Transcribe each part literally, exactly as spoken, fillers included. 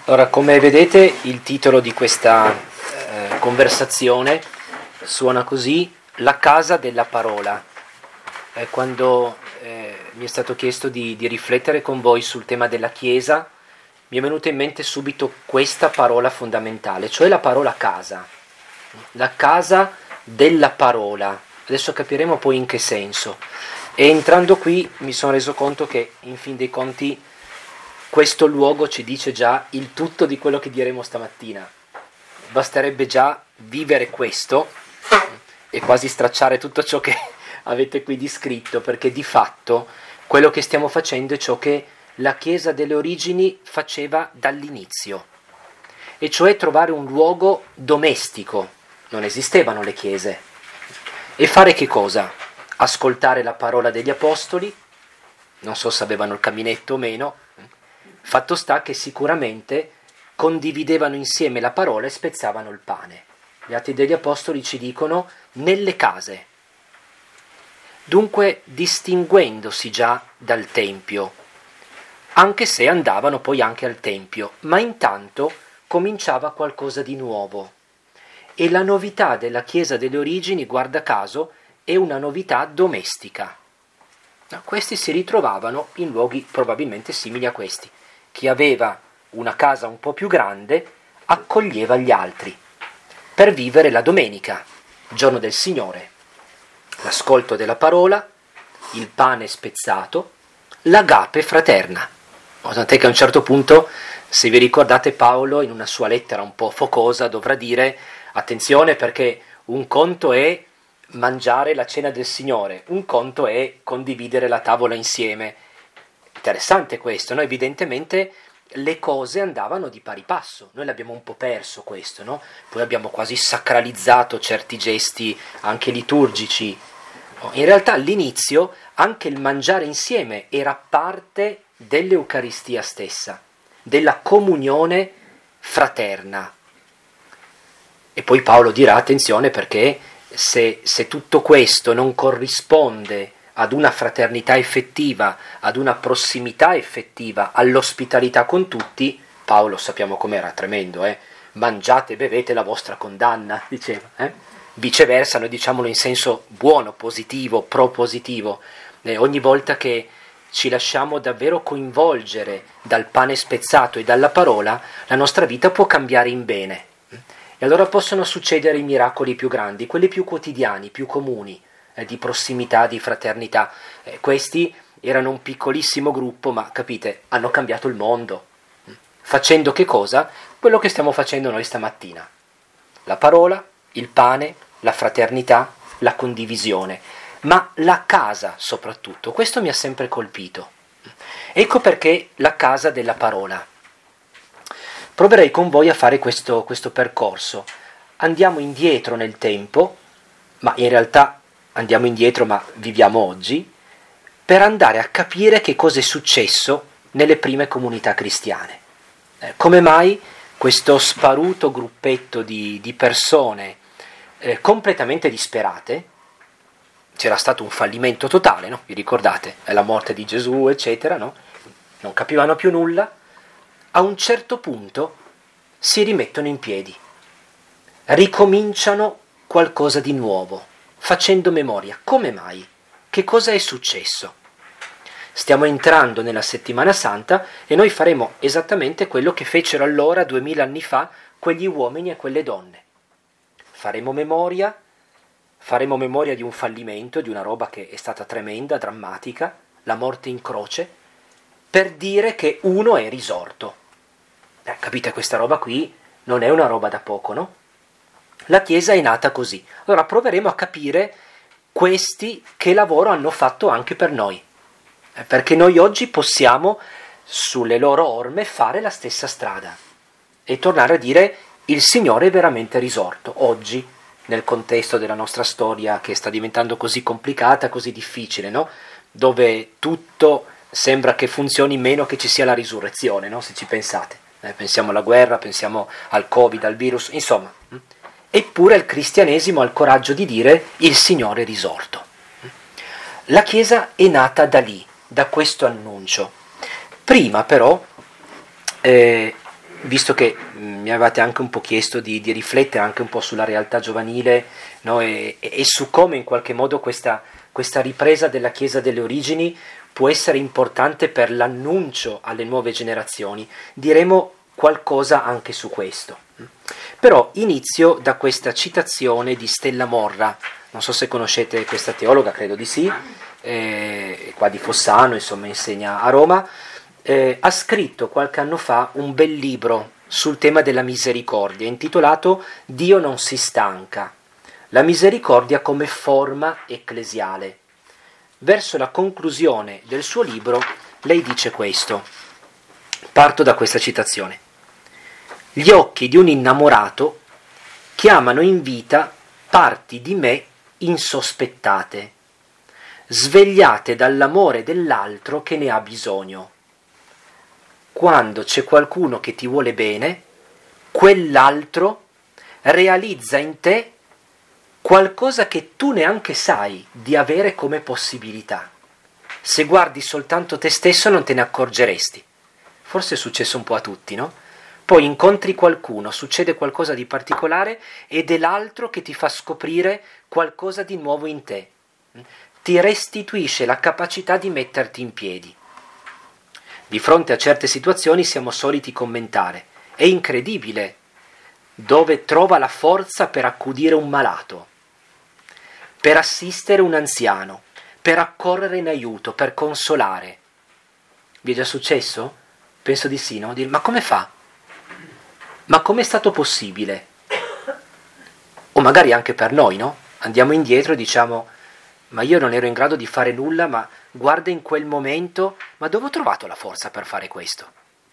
Allora, come vedete, il titolo di questa eh, conversazione suona così: La casa della parola. Eh, quando eh, mi è stato chiesto di, di riflettere con voi sul tema della Chiesa, mi è venuta in mente subito questa parola fondamentale, cioè la parola casa. La casa della parola. Adesso capiremo poi in che senso. E entrando qui mi sono reso conto che, in fin dei conti, questo luogo ci dice già il tutto di quello che diremo stamattina. Basterebbe già vivere questo e quasi stracciare tutto ciò che avete qui descritto, perché di fatto quello che stiamo facendo è ciò che la Chiesa delle origini faceva dall'inizio, e cioè trovare un luogo domestico. Non esistevano le chiese. E fare che cosa? Ascoltare la parola degli apostoli, non so se avevano il caminetto o meno, fatto sta che sicuramente condividevano insieme la parola e spezzavano il pane. Gli Atti degli Apostoli ci dicono nelle case, dunque distinguendosi già dal Tempio, anche se andavano poi anche al Tempio, ma intanto cominciava qualcosa di nuovo. E la novità della Chiesa delle origini, guarda caso, è una novità domestica. Questi si ritrovavano in luoghi probabilmente simili a questi. Chi aveva una casa un po' più grande accoglieva gli altri per vivere la domenica, giorno del Signore, l'ascolto della parola, il pane spezzato, l'agape fraterna. Tant'è che a un certo punto, se vi ricordate, Paolo in una sua lettera un po' focosa dovrà dire: attenzione, perché un conto è mangiare la cena del Signore, un conto è condividere la tavola insieme. Interessante questo, no? Evidentemente le cose andavano di pari passo, noi l'abbiamo un po' perso questo, no? Poi abbiamo quasi sacralizzato certi gesti anche liturgici. In realtà all'inizio anche il mangiare insieme era parte dell'Eucaristia stessa, della comunione fraterna. E poi Paolo dirà: attenzione, perché se, se tutto questo non corrisponde ad una fraternità effettiva, ad una prossimità effettiva, all'ospitalità con tutti, Paolo sappiamo com'era, tremendo, eh? Mangiate e bevete la vostra condanna, diceva. Eh? Viceversa, noi diciamolo in senso buono, positivo, propositivo. Eh, ogni volta che ci lasciamo davvero coinvolgere dal pane spezzato e dalla parola, la nostra vita può cambiare in bene. E allora possono succedere i miracoli più grandi, quelli più quotidiani, più comuni, eh, di prossimità, di fraternità. Eh, questi erano un piccolissimo gruppo, ma capite, hanno cambiato il mondo. Facendo che cosa? Quello che stiamo facendo noi stamattina. La parola, il pane, la fraternità, la condivisione, ma la casa soprattutto. Questo mi ha sempre colpito. Ecco perché la casa della parola. Proverei con voi a fare questo, questo percorso. Andiamo indietro nel tempo, ma in realtà andiamo indietro ma viviamo oggi, per andare a capire che cosa è successo nelle prime comunità cristiane. Eh, come mai questo sparuto gruppetto di, di persone eh, completamente disperate, c'era stato un fallimento totale, no? Vi ricordate? La morte di Gesù, eccetera, no? Non capivano più nulla. A un certo punto si rimettono in piedi, ricominciano qualcosa di nuovo, facendo memoria. Come mai? Che cosa è successo? Stiamo entrando nella Settimana Santa e noi faremo esattamente quello che fecero allora, duemila anni fa, quegli uomini e quelle donne. Faremo memoria, faremo memoria di un fallimento, di una roba che è stata tremenda, drammatica, la morte in croce, per dire che uno è risorto. Eh, capite, questa roba qui non è una roba da poco, no? La Chiesa è nata così. Allora proveremo a capire questi che lavoro hanno fatto anche per noi, eh, perché noi oggi possiamo sulle loro orme fare la stessa strada e tornare a dire: il Signore è veramente risorto. Oggi, nel contesto della nostra storia che sta diventando così complicata, così difficile, no? Dove tutto sembra che funzioni meno che ci sia la risurrezione, no? Se ci pensate. Eh, pensiamo alla guerra, pensiamo al Covid, al virus, insomma. Eppure il cristianesimo ha il coraggio di dire: il Signore è risorto. La Chiesa è nata da lì, da questo annuncio. Prima però eh, visto che mh, mi avevate anche un po' chiesto di, di riflettere anche un po' sulla realtà giovanile, no, e, e, e su come in qualche modo questa, questa ripresa della Chiesa delle origini può essere importante per l'annuncio alle nuove generazioni, diremo qualcosa anche su questo. Però inizio da questa citazione di Stella Morra, non so se conoscete questa teologa, credo di sì, eh, qua di Fossano, insomma insegna a Roma, eh, ha scritto qualche anno fa un bel libro sul tema della misericordia, intitolato Dio non si stanca, la misericordia come forma ecclesiale. Verso la conclusione del suo libro lei dice questo, parto da questa citazione: gli occhi di un innamorato chiamano in vita parti di me insospettate, svegliate dall'amore dell'altro che ne ha bisogno. Quando c'è qualcuno che ti vuole bene, quell'altro realizza in te qualcosa che tu neanche sai di avere come possibilità. Se guardi soltanto te stesso non te ne accorgeresti. Forse è successo un po' a tutti, no? Poi incontri qualcuno, succede qualcosa di particolare ed è l'altro che ti fa scoprire qualcosa di nuovo in te. Ti restituisce la capacità di metterti in piedi. Di fronte a certe situazioni siamo soliti commentare: è incredibile dove trova la forza per accudire un malato, per assistere un anziano, per accorrere in aiuto, per consolare. Vi è già successo? Penso di sì, no? Ma come fa? Ma com'è stato possibile? O magari anche per noi, no? Andiamo indietro e diciamo: ma io non ero in grado di fare nulla, ma guarda in quel momento, ma dove ho trovato la forza per fare questo?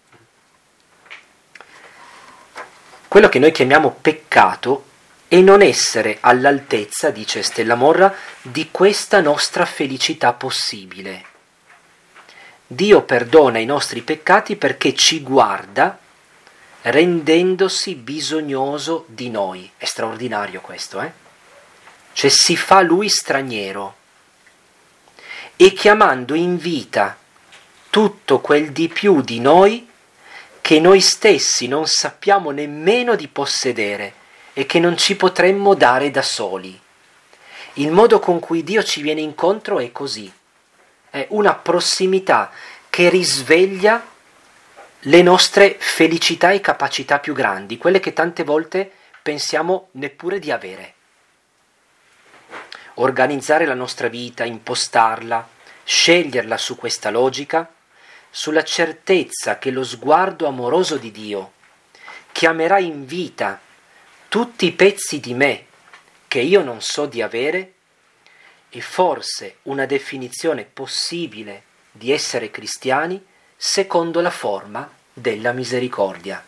Quello che noi chiamiamo peccato è non essere all'altezza, dice Stella Morra, di questa nostra felicità possibile. Dio perdona i nostri peccati perché ci guarda rendendosi bisognoso di noi. È straordinario questo, eh? Cioè si fa lui straniero e chiamando in vita tutto quel di più di noi che noi stessi non sappiamo nemmeno di possedere e che non ci potremmo dare da soli. Il modo con cui Dio ci viene incontro è così, è una prossimità che risveglia le nostre felicità e capacità più grandi, quelle che tante volte pensiamo neppure di avere. Organizzare la nostra vita, impostarla, sceglierla su questa logica, sulla certezza che lo sguardo amoroso di Dio chiamerà in vita tutti i pezzi di me che io non so di avere, è forse una definizione possibile di essere cristiani secondo la forma della misericordia.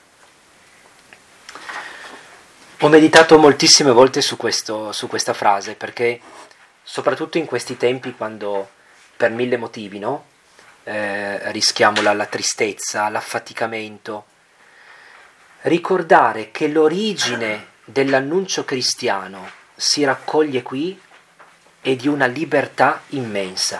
Ho meditato moltissime volte su, questo, su questa frase, perché soprattutto in questi tempi, quando per mille motivi, no? Eh, rischiamo la, la tristezza, l'affaticamento, ricordare che l'origine dell'annuncio cristiano si raccoglie qui è di una libertà immensa.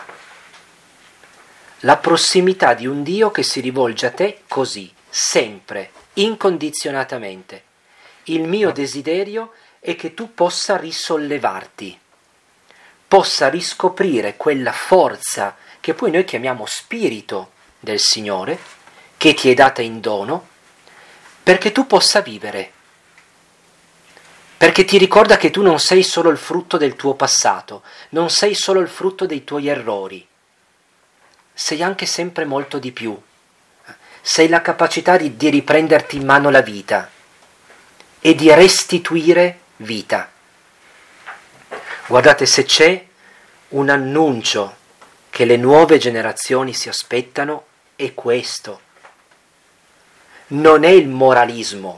La prossimità di un Dio che si rivolge a te così, sempre, incondizionatamente. Il mio desiderio è che tu possa risollevarti, possa riscoprire quella forza che poi noi chiamiamo spirito del Signore, che ti è data in dono, perché tu possa vivere, perché ti ricorda che tu non sei solo il frutto del tuo passato, non sei solo il frutto dei tuoi errori, sei anche sempre molto di più, sei la capacità di, di riprenderti in mano la vita e di restituire vita. Guardate, se c'è un annuncio che le nuove generazioni si aspettano, è questo. Non è il moralismo,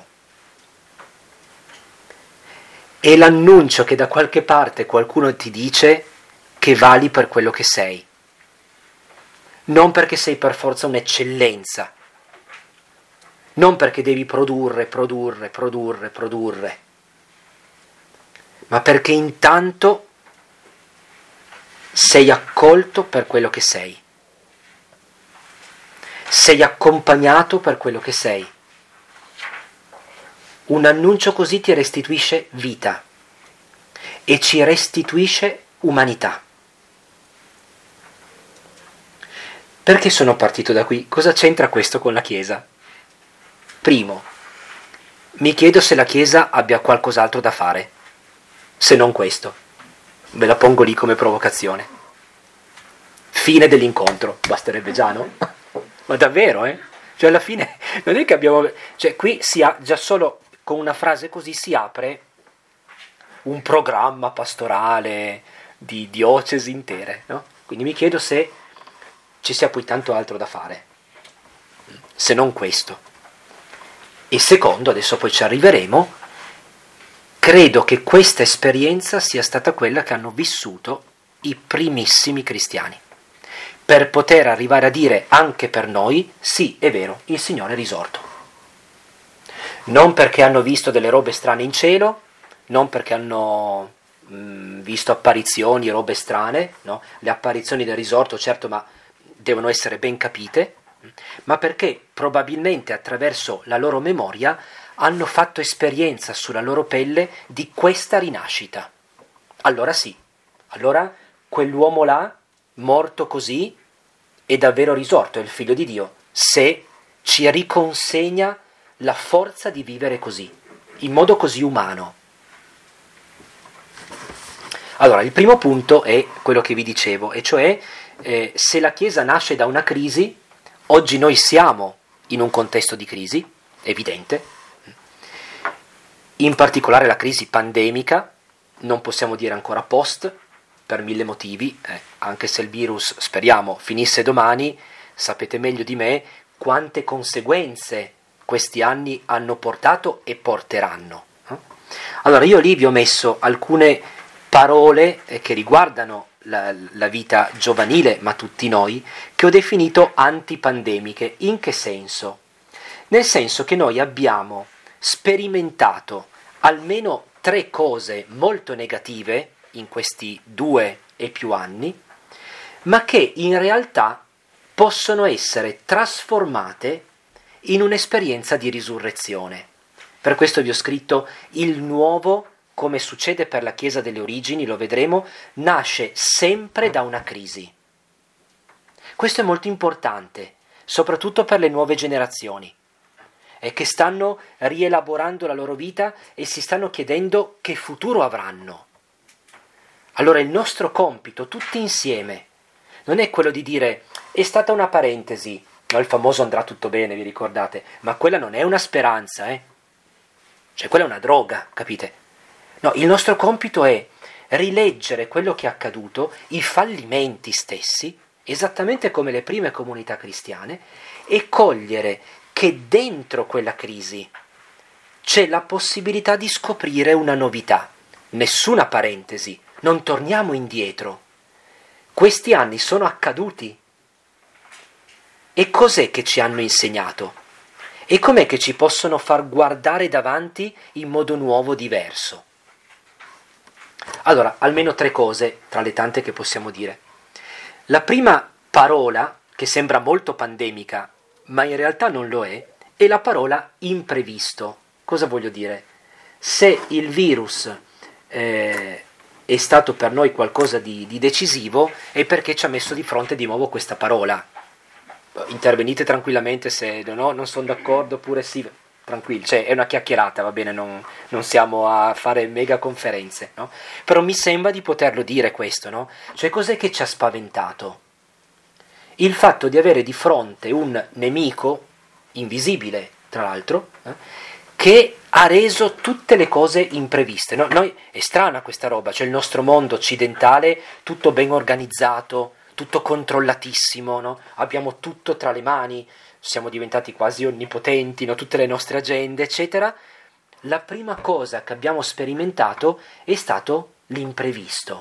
è l'annuncio che da qualche parte qualcuno ti dice che vali per quello che sei. Non perché sei per forza un'eccellenza, non perché devi produrre, produrre, produrre, produrre, ma perché intanto sei accolto per quello che sei, sei accompagnato per quello che sei. Un annuncio così ti restituisce vita e ci restituisce umanità. Perché sono partito da qui? Cosa c'entra questo con la Chiesa? Primo, mi chiedo se la Chiesa abbia qualcos'altro da fare, se non questo. Ve la pongo lì come provocazione. Fine dell'incontro, basterebbe già, no? Ma davvero, eh? Cioè alla fine non è che abbiamo... Cioè qui si ha già solo con una frase così si apre un programma pastorale di diocesi intere, no? Quindi mi chiedo se ci sia poi tanto altro da fare, se non questo. E secondo, adesso poi ci arriveremo, credo che questa esperienza sia stata quella che hanno vissuto i primissimi cristiani, per poter arrivare a dire anche per noi, sì, è vero, il Signore è risorto. Non perché hanno visto delle robe strane in cielo, non perché hanno mh, visto apparizioni, robe strane, no? Le apparizioni del risorto, certo, ma devono essere ben capite, ma perché probabilmente attraverso la loro memoria hanno fatto esperienza sulla loro pelle di questa rinascita. Allora sì, allora quell'uomo là, morto così, è davvero risorto, è il Figlio di Dio, se ci riconsegna la forza di vivere così, in modo così umano. Allora, il primo punto è quello che vi dicevo, e cioè eh, se la Chiesa nasce da una crisi, oggi noi siamo in un contesto di crisi, evidente, in particolare la crisi pandemica, non possiamo dire ancora post, per mille motivi, eh, anche se il virus, speriamo, finisse domani, sapete meglio di me quante conseguenze questi anni hanno portato e porteranno. Eh? Allora io lì vi ho messo alcune parole eh, che riguardano la, la vita giovanile, ma tutti noi, che ho definito antipandemiche. In che senso? Nel senso che noi abbiamo sperimentato almeno tre cose molto negative in questi due e più anni, ma che in realtà possono essere trasformate in un'esperienza di risurrezione. Per questo vi ho scritto il nuovo, come succede per la Chiesa delle origini, lo vedremo, nasce sempre da una crisi. Questo è molto importante, soprattutto per le nuove generazioni, e che stanno rielaborando la loro vita e si stanno chiedendo che futuro avranno. Allora il nostro compito, tutti insieme, non è quello di dire è stata una parentesi, no, il famoso andrà tutto bene, vi ricordate, ma quella non è una speranza, eh? Cioè quella è una droga, capite? No, il nostro compito è rileggere quello che è accaduto, i fallimenti stessi, esattamente come le prime comunità cristiane, e cogliere che dentro quella crisi c'è la possibilità di scoprire una novità. Nessuna parentesi, non torniamo indietro. Questi anni sono accaduti. E cos'è che ci hanno insegnato? E com'è che ci possono far guardare davanti in modo nuovo, diverso? Allora, almeno tre cose tra le tante che possiamo dire. La prima parola, che sembra molto pandemica, ma in realtà non lo è, è la parola imprevisto. Cosa voglio dire? Se il virus eh, è stato per noi qualcosa di, di decisivo, è perché ci ha messo di fronte di nuovo questa parola. Intervenite tranquillamente se no, non sono d'accordo, oppure sì, tranquilli, cioè è una chiacchierata, va bene, non, non siamo a fare mega conferenze, no? Però mi sembra di poterlo dire questo, no? Cioè cos'è che ci ha spaventato? Il fatto di avere di fronte un nemico, invisibile tra l'altro, eh, che ha reso tutte le cose impreviste, no? Noi, è strana questa roba, cioè il nostro mondo occidentale, tutto ben organizzato, tutto controllatissimo, no? Abbiamo tutto tra le mani, siamo diventati quasi onnipotenti, no? Tutte le nostre agende, eccetera. La prima cosa che abbiamo sperimentato è stato l'imprevisto.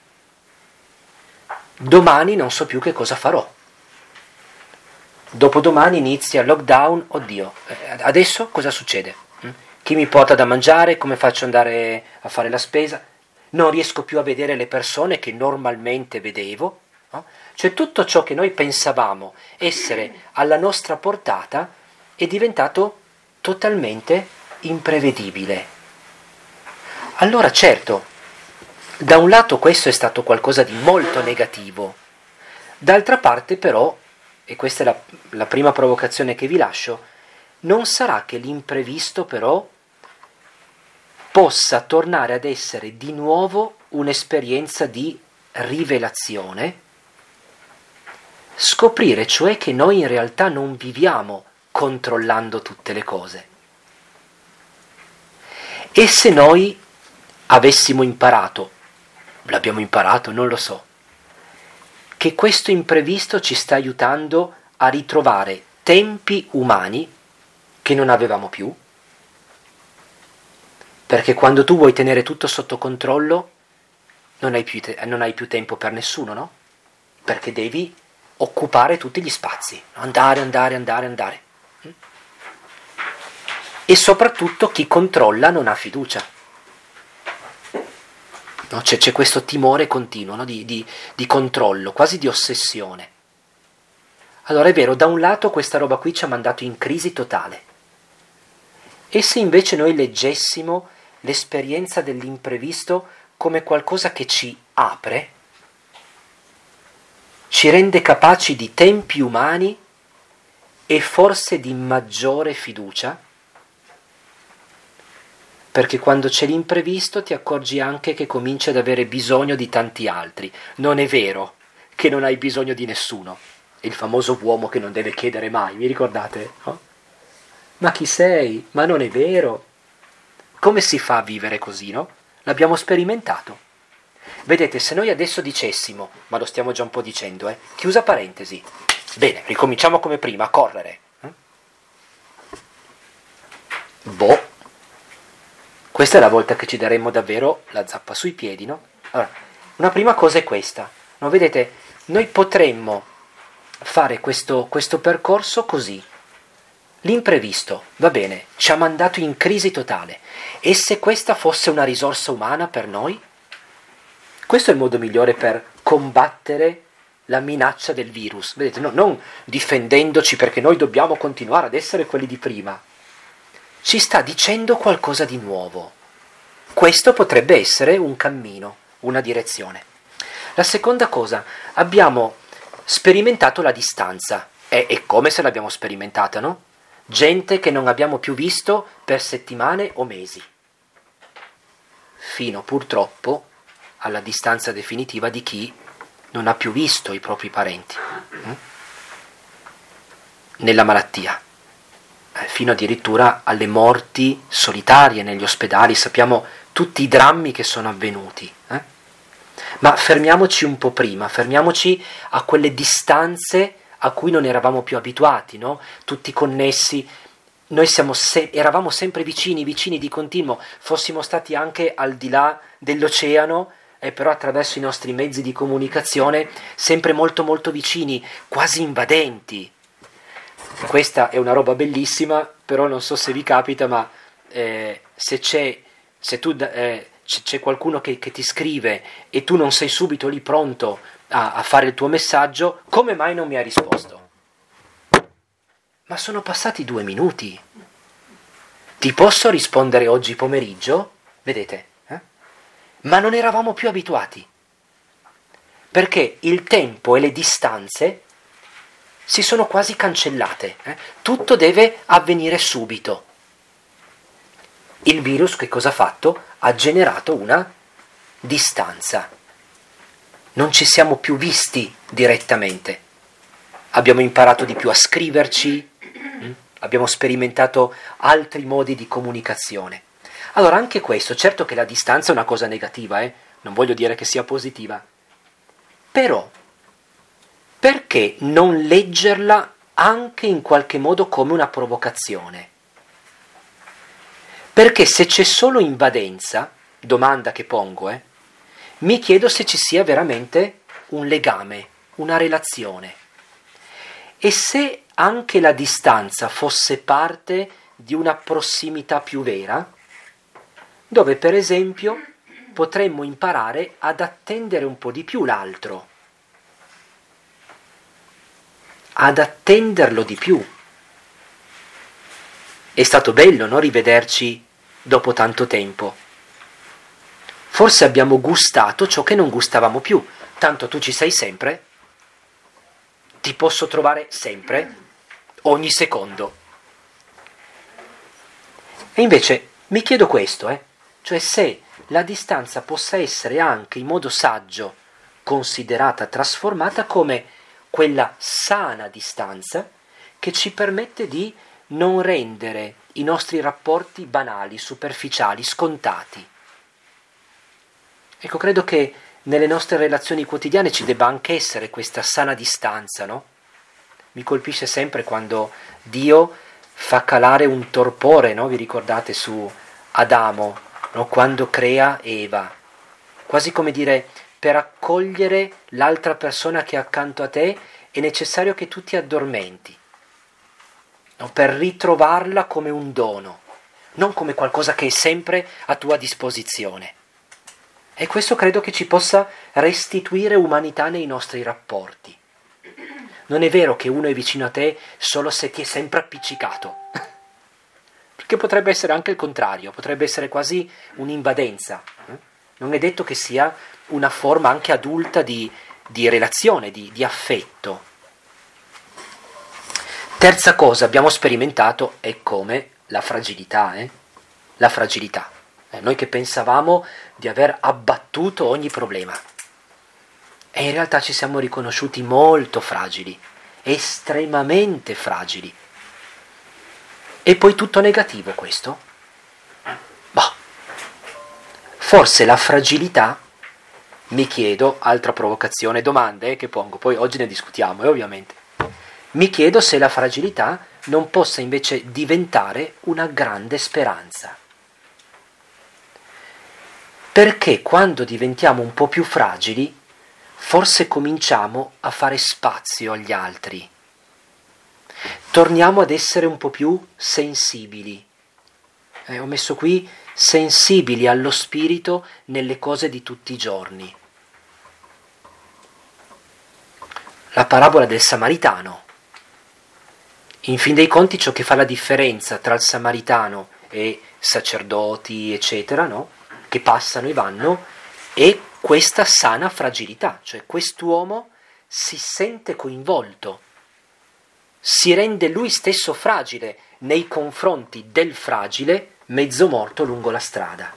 Domani non so più che cosa farò. Dopodomani inizia il lockdown, oddio, adesso cosa succede? Chi mi porta da mangiare? Come faccio ad andare a fare la spesa? Non riesco più a vedere le persone che normalmente vedevo. No? Cioè tutto ciò che noi pensavamo essere alla nostra portata è diventato totalmente imprevedibile. Allora certo, da un lato questo è stato qualcosa di molto negativo, d'altra parte però, e questa è la, la prima provocazione che vi lascio, non sarà che l'imprevisto però possa tornare ad essere di nuovo un'esperienza di rivelazione, scoprire cioè che noi in realtà non viviamo controllando tutte le cose. E se noi avessimo imparato, l'abbiamo imparato, non lo so, che questo imprevisto ci sta aiutando a ritrovare tempi umani che non avevamo più, perché quando tu vuoi tenere tutto sotto controllo non hai più, te- non hai più tempo per nessuno, no? Perché devi occupare tutti gli spazi, andare, andare, andare, andare. E soprattutto chi controlla non ha fiducia. No? C'è, c'è questo timore continuo, no? di, di, di controllo, quasi di ossessione. Allora è vero, da un lato questa roba qui ci ha mandato in crisi totale. E se invece noi leggessimo l'esperienza dell'imprevisto come qualcosa che ci apre, ci rende capaci di tempi umani e forse di maggiore fiducia, perché quando c'è l'imprevisto ti accorgi anche che cominci ad avere bisogno di tanti altri. Non è vero che non hai bisogno di nessuno. È il famoso uomo che non deve chiedere mai, vi ricordate? No? Ma chi sei? Ma non è vero. Come si fa a vivere così, no? L'abbiamo sperimentato. Vedete, se noi adesso dicessimo, ma lo stiamo già un po' dicendo, eh, chiusa parentesi, bene, ricominciamo come prima, a correre. Eh? Boh. Questa è la volta che ci daremmo davvero la zappa sui piedi, no? Allora, una prima cosa è questa. No, vedete, noi potremmo fare questo, questo percorso così. L'imprevisto, va bene, ci ha mandato in crisi totale. E se questa fosse una risorsa umana per noi? Questo è il modo migliore per combattere la minaccia del virus. Vedete, no, non difendendoci perché noi dobbiamo continuare ad essere quelli di prima. Ci sta dicendo qualcosa di nuovo. Questo potrebbe essere un cammino, una direzione. La seconda cosa, abbiamo sperimentato la distanza. È, è come se l'abbiamo sperimentata, no? Gente che non abbiamo più visto per settimane o mesi. Fino purtroppo alla distanza definitiva di chi non ha più visto i propri parenti. Hm? Nella malattia. Fino addirittura alle morti solitarie negli ospedali, sappiamo tutti i drammi che sono avvenuti. Eh? Ma fermiamoci un po' prima, fermiamoci a quelle distanze a cui non eravamo più abituati, no? Tutti connessi, noi siamo se- eravamo sempre vicini, vicini di continuo, fossimo stati anche al di là dell'oceano, e però attraverso i nostri mezzi di comunicazione, sempre molto molto vicini, quasi invadenti. Questa è una roba bellissima, però non so se vi capita, ma eh, se c'è, se tu, eh, c'è qualcuno che, che ti scrive e tu non sei subito lì pronto a, a fare il tuo messaggio, come mai non mi ha risposto? Ma sono passati due minuti. Ti posso rispondere oggi pomeriggio? Vedete? Eh? Ma non eravamo più abituati. Perché il tempo e le distanze si sono quasi cancellate. Eh? Tutto deve avvenire subito. Il virus che cosa ha fatto? Ha generato una distanza. Non ci siamo più visti direttamente. Abbiamo imparato di più a scriverci, hm? Abbiamo sperimentato altri modi di comunicazione. Allora anche questo, certo che la distanza è una cosa negativa, eh? Non voglio dire che sia positiva, però perché non leggerla anche in qualche modo come una provocazione? Perché se c'è solo invadenza, domanda che pongo, eh, mi chiedo se ci sia veramente un legame, una relazione. E se anche la distanza fosse parte di una prossimità più vera, dove per esempio potremmo imparare ad attendere un po' di più l'altro, ad attenderlo di più. È stato bello, no? Rivederci dopo tanto tempo. Forse abbiamo gustato ciò che non gustavamo più. Tanto tu ci sei sempre, ti posso trovare sempre, ogni secondo. E invece mi chiedo questo, eh? Cioè se la distanza possa essere anche in modo saggio considerata, trasformata come quella sana distanza che ci permette di non rendere i nostri rapporti banali, superficiali, scontati. Ecco, credo che nelle nostre relazioni quotidiane ci debba anche essere questa sana distanza, no? Mi colpisce sempre quando Dio fa calare un torpore, no? Vi ricordate su Adamo, no? Quando crea Eva, quasi come dire, per accogliere l'altra persona che è accanto a te è necessario che tu ti addormenti, no? Per ritrovarla come un dono, non come qualcosa che è sempre a tua disposizione. E questo credo che ci possa restituire umanità nei nostri rapporti. Non è vero che uno è vicino a te solo se ti è sempre appiccicato, perché potrebbe essere anche il contrario, potrebbe essere quasi un'invadenza. Non è detto che sia una forma anche adulta di, di relazione, di, di affetto. Terza cosa abbiamo sperimentato è come la fragilità, eh? La fragilità. Eh, noi che pensavamo di aver abbattuto ogni problema. E in realtà ci siamo riconosciuti molto fragili, estremamente fragili. E poi tutto negativo questo? Boh. Forse la fragilità, mi chiedo, altra provocazione, domande eh, che pongo, poi oggi ne discutiamo, eh, ovviamente. Mi chiedo se la fragilità non possa invece diventare una grande speranza. Perché quando diventiamo un po' più fragili, forse cominciamo a fare spazio agli altri. Torniamo ad essere un po' più sensibili. Eh, ho messo qui sensibili allo spirito nelle cose di tutti i giorni. La parabola del Samaritano. In fin dei conti ciò che fa la differenza tra il Samaritano e sacerdoti, eccetera, no? Che passano e vanno, è questa sana fragilità, cioè quest'uomo si sente coinvolto, si rende lui stesso fragile nei confronti del fragile mezzo morto lungo la strada.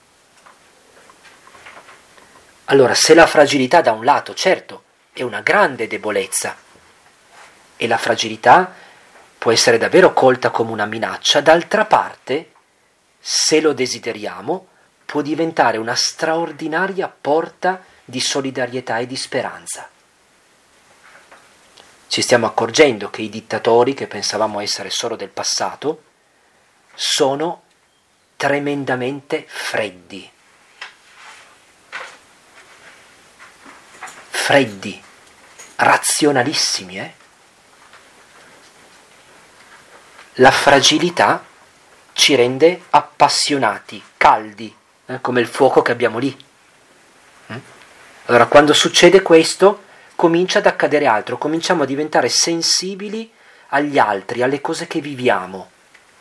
Allora, se la fragilità da un lato, certo, è una grande debolezza, e la fragilità può essere davvero colta come una minaccia, d'altra parte, se lo desideriamo, può diventare una straordinaria porta di solidarietà e di speranza. Ci stiamo accorgendo che i dittatori, che pensavamo essere solo del passato, sono tremendamente freddi. Freddi, razionalissimi, eh? La fragilità ci rende appassionati, caldi, eh, come il fuoco che abbiamo lì. Mm? Allora, quando succede questo, comincia ad accadere altro, cominciamo a diventare sensibili agli altri, alle cose che viviamo.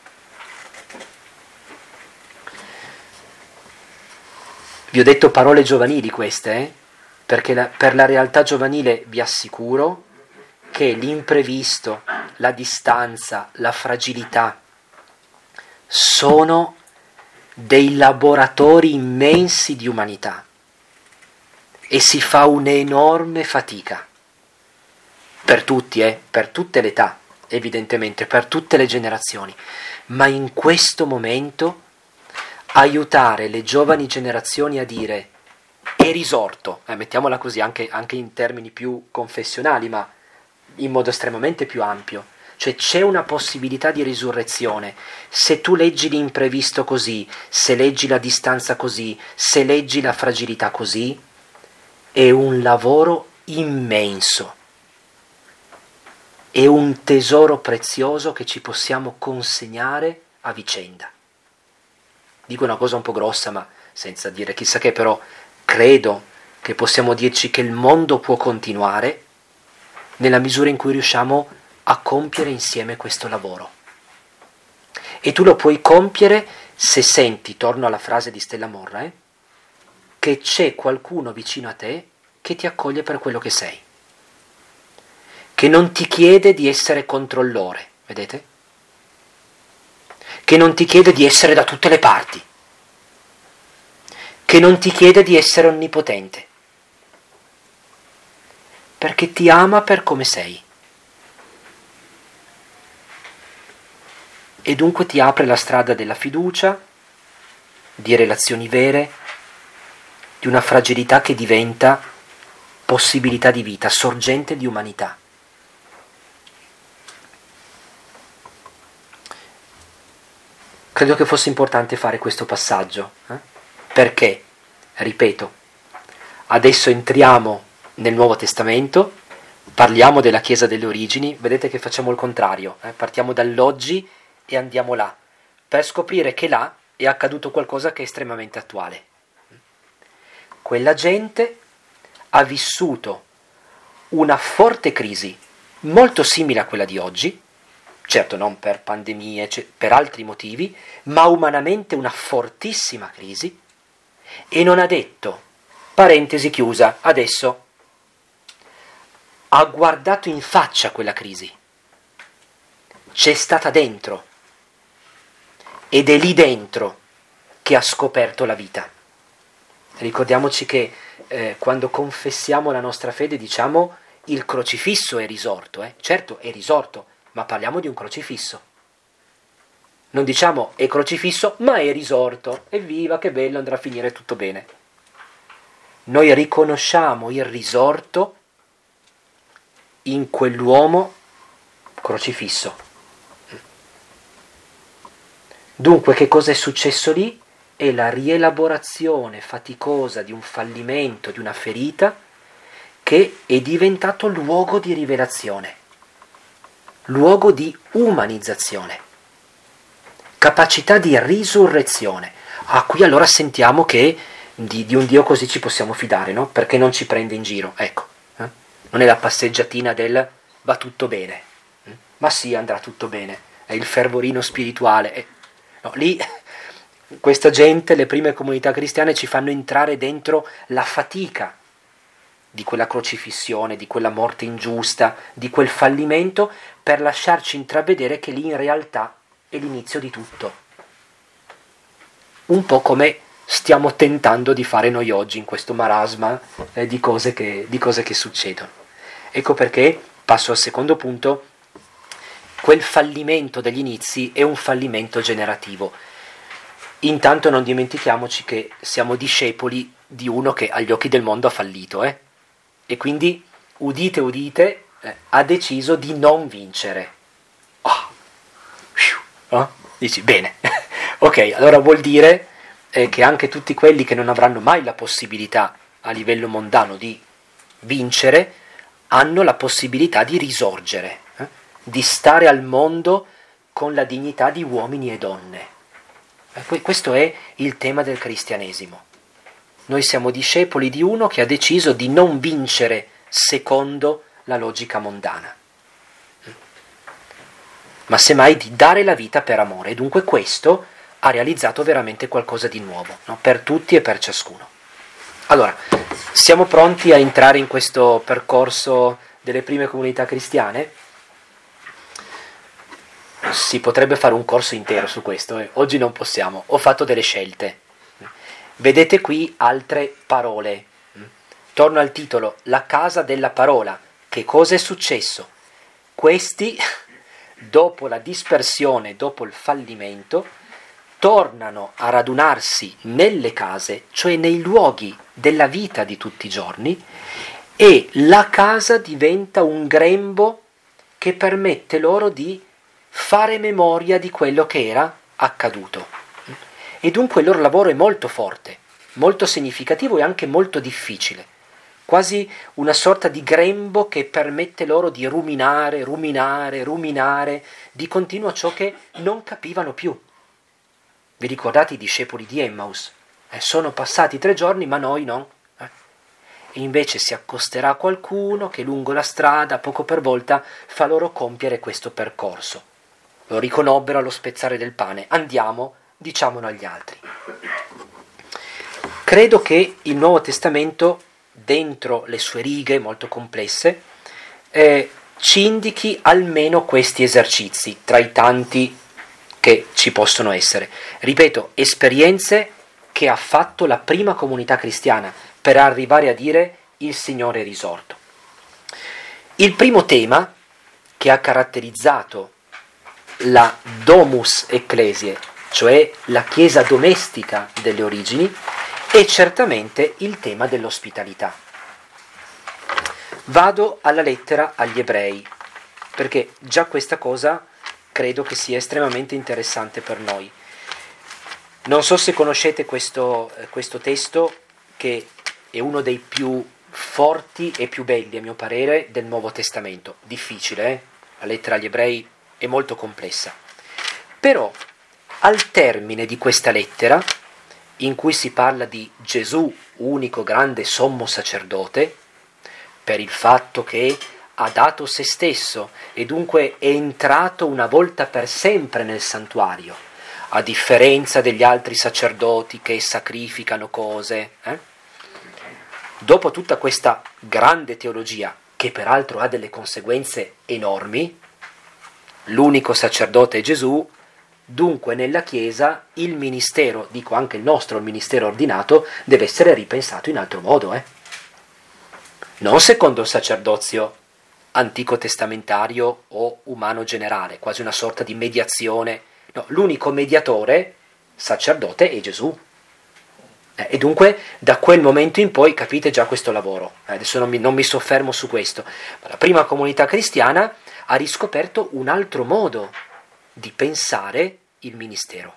Vi ho detto parole giovanili queste, eh? Perché la, per la realtà giovanile vi assicuro che l'imprevisto, la distanza, la fragilità sono dei laboratori immensi di umanità e si fa un'enorme fatica per tutti, eh, per tutte le età, evidentemente, per tutte le generazioni, ma in questo momento aiutare le giovani generazioni a dire è risorto, eh, mettiamola così anche, anche in termini più confessionali, ma in modo estremamente più ampio. Cioè c'è una possibilità di risurrezione. Se tu leggi l'imprevisto così, se leggi la distanza così, se leggi la fragilità così, è un lavoro immenso. È un tesoro prezioso che ci possiamo consegnare a vicenda. Dico una cosa un po' grossa, ma senza dire chissà che, però credo che possiamo dirci che il mondo può continuare nella misura in cui riusciamo a compiere insieme questo lavoro. E tu lo puoi compiere se senti, torno alla frase di Stella Morra, eh, che c'è qualcuno vicino a te che ti accoglie per quello che sei, che non ti chiede di essere controllore, vedete? Che non ti chiede di essere da tutte le parti, che non ti chiede di essere onnipotente, perché ti ama per come sei. E dunque ti apre la strada della fiducia, di relazioni vere, di una fragilità che diventa possibilità di vita, sorgente di umanità. Credo che fosse importante fare questo passaggio, eh? Perché, ripeto, adesso entriamo nel Nuovo Testamento, parliamo della Chiesa delle origini, vedete che facciamo il contrario, eh? Partiamo dall'oggi e andiamo là, per scoprire che là è accaduto qualcosa che è estremamente attuale. Quella gente ha vissuto una forte crisi, molto simile a quella di oggi, certo non per pandemie, cioè per altri motivi, ma umanamente una fortissima crisi, e non ha detto, parentesi chiusa, adesso ha guardato in faccia quella crisi, c'è stata dentro, ed è lì dentro che ha scoperto la vita. Ricordiamoci che eh, quando confessiamo la nostra fede diciamo il crocifisso è risorto, eh? Certo è risorto, ma parliamo di un crocifisso. Non diciamo è crocifisso, ma è risorto. Evviva, che bello, andrà a finire tutto bene. Noi riconosciamo il risorto in quell'uomo crocifisso. Dunque, che cosa è successo lì? È la rielaborazione faticosa di un fallimento, di una ferita, che è diventato luogo di rivelazione, luogo di umanizzazione, capacità di risurrezione. Ah, qui allora sentiamo che di, di un Dio così ci possiamo fidare, no? Perché non ci prende in giro, ecco. Eh? Non è la passeggiatina del va tutto bene, eh? Ma sì, andrà tutto bene, è il fervorino spirituale. Eh. No, lì questa gente, le prime comunità cristiane ci fanno entrare dentro la fatica di quella crocifissione, di quella morte ingiusta, di quel fallimento, per lasciarci intravedere che lì in realtà è l'inizio di tutto. Un po' come stiamo tentando di fare noi oggi in questo marasma eh, di, cose che, di cose che succedono. Ecco perché, passo al secondo punto, quel fallimento degli inizi è un fallimento generativo. Intanto non dimentichiamoci che siamo discepoli di uno che agli occhi del mondo ha fallito, eh? E quindi, udite, udite, eh, ha deciso di non vincere. Oh. Oh? Dici, bene, ok, allora vuol dire eh, che anche tutti quelli che non avranno mai la possibilità a livello mondano di vincere, hanno la possibilità di risorgere, eh? Di stare al mondo con la dignità di uomini e donne. Eh, questo è il tema del cristianesimo. Noi siamo discepoli di uno che ha deciso di non vincere secondo la logica mondana, ma semmai di dare la vita per amore. E dunque questo ha realizzato veramente qualcosa di nuovo, no? Per tutti e per ciascuno. Allora, siamo pronti a entrare in questo percorso delle prime comunità cristiane? Si potrebbe fare un corso intero su questo, eh? Oggi non possiamo, ho fatto delle scelte. Vedete qui altre parole. Torno al titolo, la casa della parola. Che cosa è successo? Questi, dopo la dispersione, dopo il fallimento, tornano a radunarsi nelle case, cioè nei luoghi della vita di tutti i giorni, e la casa diventa un grembo che permette loro di fare memoria di quello che era accaduto. E dunque il loro lavoro è molto forte, molto significativo e anche molto difficile, quasi una sorta di grembo che permette loro di ruminare, ruminare, ruminare di continuo ciò che non capivano più. Vi ricordate i discepoli di Emmaus? Eh, sono passati tre giorni, ma noi no. Eh. E invece si accosterà qualcuno che lungo la strada, poco per volta, fa loro compiere questo percorso. lo riconobbero allo spezzare del pane. Andiamo, diciamolo agli altri. Credo che il Nuovo Testamento, dentro le sue righe molto complesse, eh, ci indichi almeno questi esercizi, tra i tanti che ci possono essere. Ripeto, esperienze che ha fatto la prima comunità cristiana per arrivare a dire il Signore è risorto. Il primo tema che ha caratterizzato la Domus Ecclesiae, cioè la chiesa domestica delle origini, è certamente il tema dell'ospitalità. Vado alla lettera agli Ebrei, perché già questa cosa credo che sia estremamente interessante per noi. Non so se conoscete questo, questo testo, che è uno dei più forti e più belli, a mio parere, del Nuovo Testamento. Difficile, eh? La lettera agli Ebrei è molto complessa. Però, al termine di questa lettera, in cui si parla di Gesù, unico grande sommo sacerdote, per il fatto che ha dato se stesso e dunque è entrato una volta per sempre nel santuario, a differenza degli altri sacerdoti che sacrificano cose. Eh? Dopo tutta questa grande teologia, che peraltro ha delle conseguenze enormi, l'unico sacerdote è Gesù, dunque nella Chiesa il ministero, dico anche il nostro, il ministero ordinato, deve essere ripensato in altro modo, eh? Non secondo il sacerdozio antico testamentario o umano generale, quasi una sorta di mediazione. No, l'unico mediatore, sacerdote, è Gesù. Eh, e dunque da quel momento in poi capite già questo lavoro. Eh, adesso non mi, non mi soffermo su questo. Ma la prima comunità cristiana ha riscoperto un altro modo di pensare il ministero.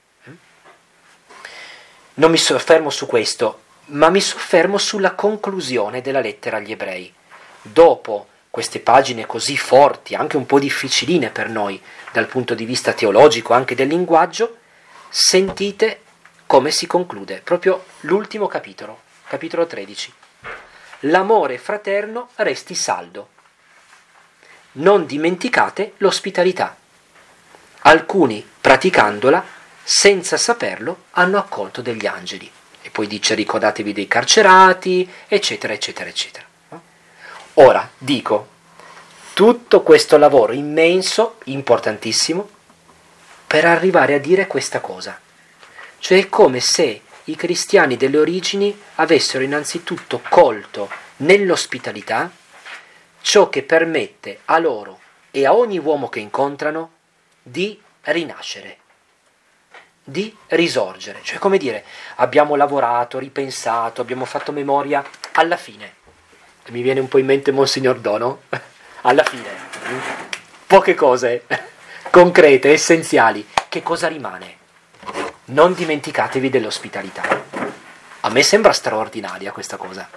Non mi soffermo su questo, ma mi soffermo sulla conclusione della lettera agli Ebrei. Dopo queste pagine così forti, anche un po' difficiline per noi dal punto di vista teologico, anche del linguaggio, sentite come si conclude, proprio l'ultimo capitolo, capitolo tredici. L'amore fraterno resti saldo. Non dimenticate l'ospitalità. Alcuni, praticandola, senza saperlo, hanno accolto degli angeli. E poi dice ricordatevi dei carcerati, eccetera, eccetera, eccetera. Ora, dico, tutto questo lavoro immenso, importantissimo, per arrivare a dire questa cosa. Cioè è come se i cristiani delle origini avessero innanzitutto colto nell'ospitalità ciò che permette a loro e a ogni uomo che incontrano di rinascere, di risorgere. Cioè, come dire, abbiamo lavorato, ripensato, abbiamo fatto memoria, alla fine, mi viene un po' in mente Monsignor Dono, alla fine, poche cose concrete, essenziali, che cosa rimane? Non dimenticatevi dell'ospitalità. A me sembra straordinaria questa cosa,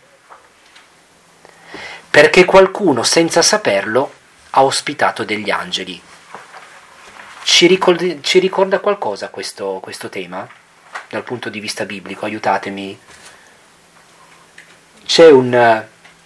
perché qualcuno, senza saperlo, ha ospitato degli angeli. Ci ricorda, ci ricorda qualcosa questo, questo tema, dal punto di vista biblico? Aiutatemi. C'è un,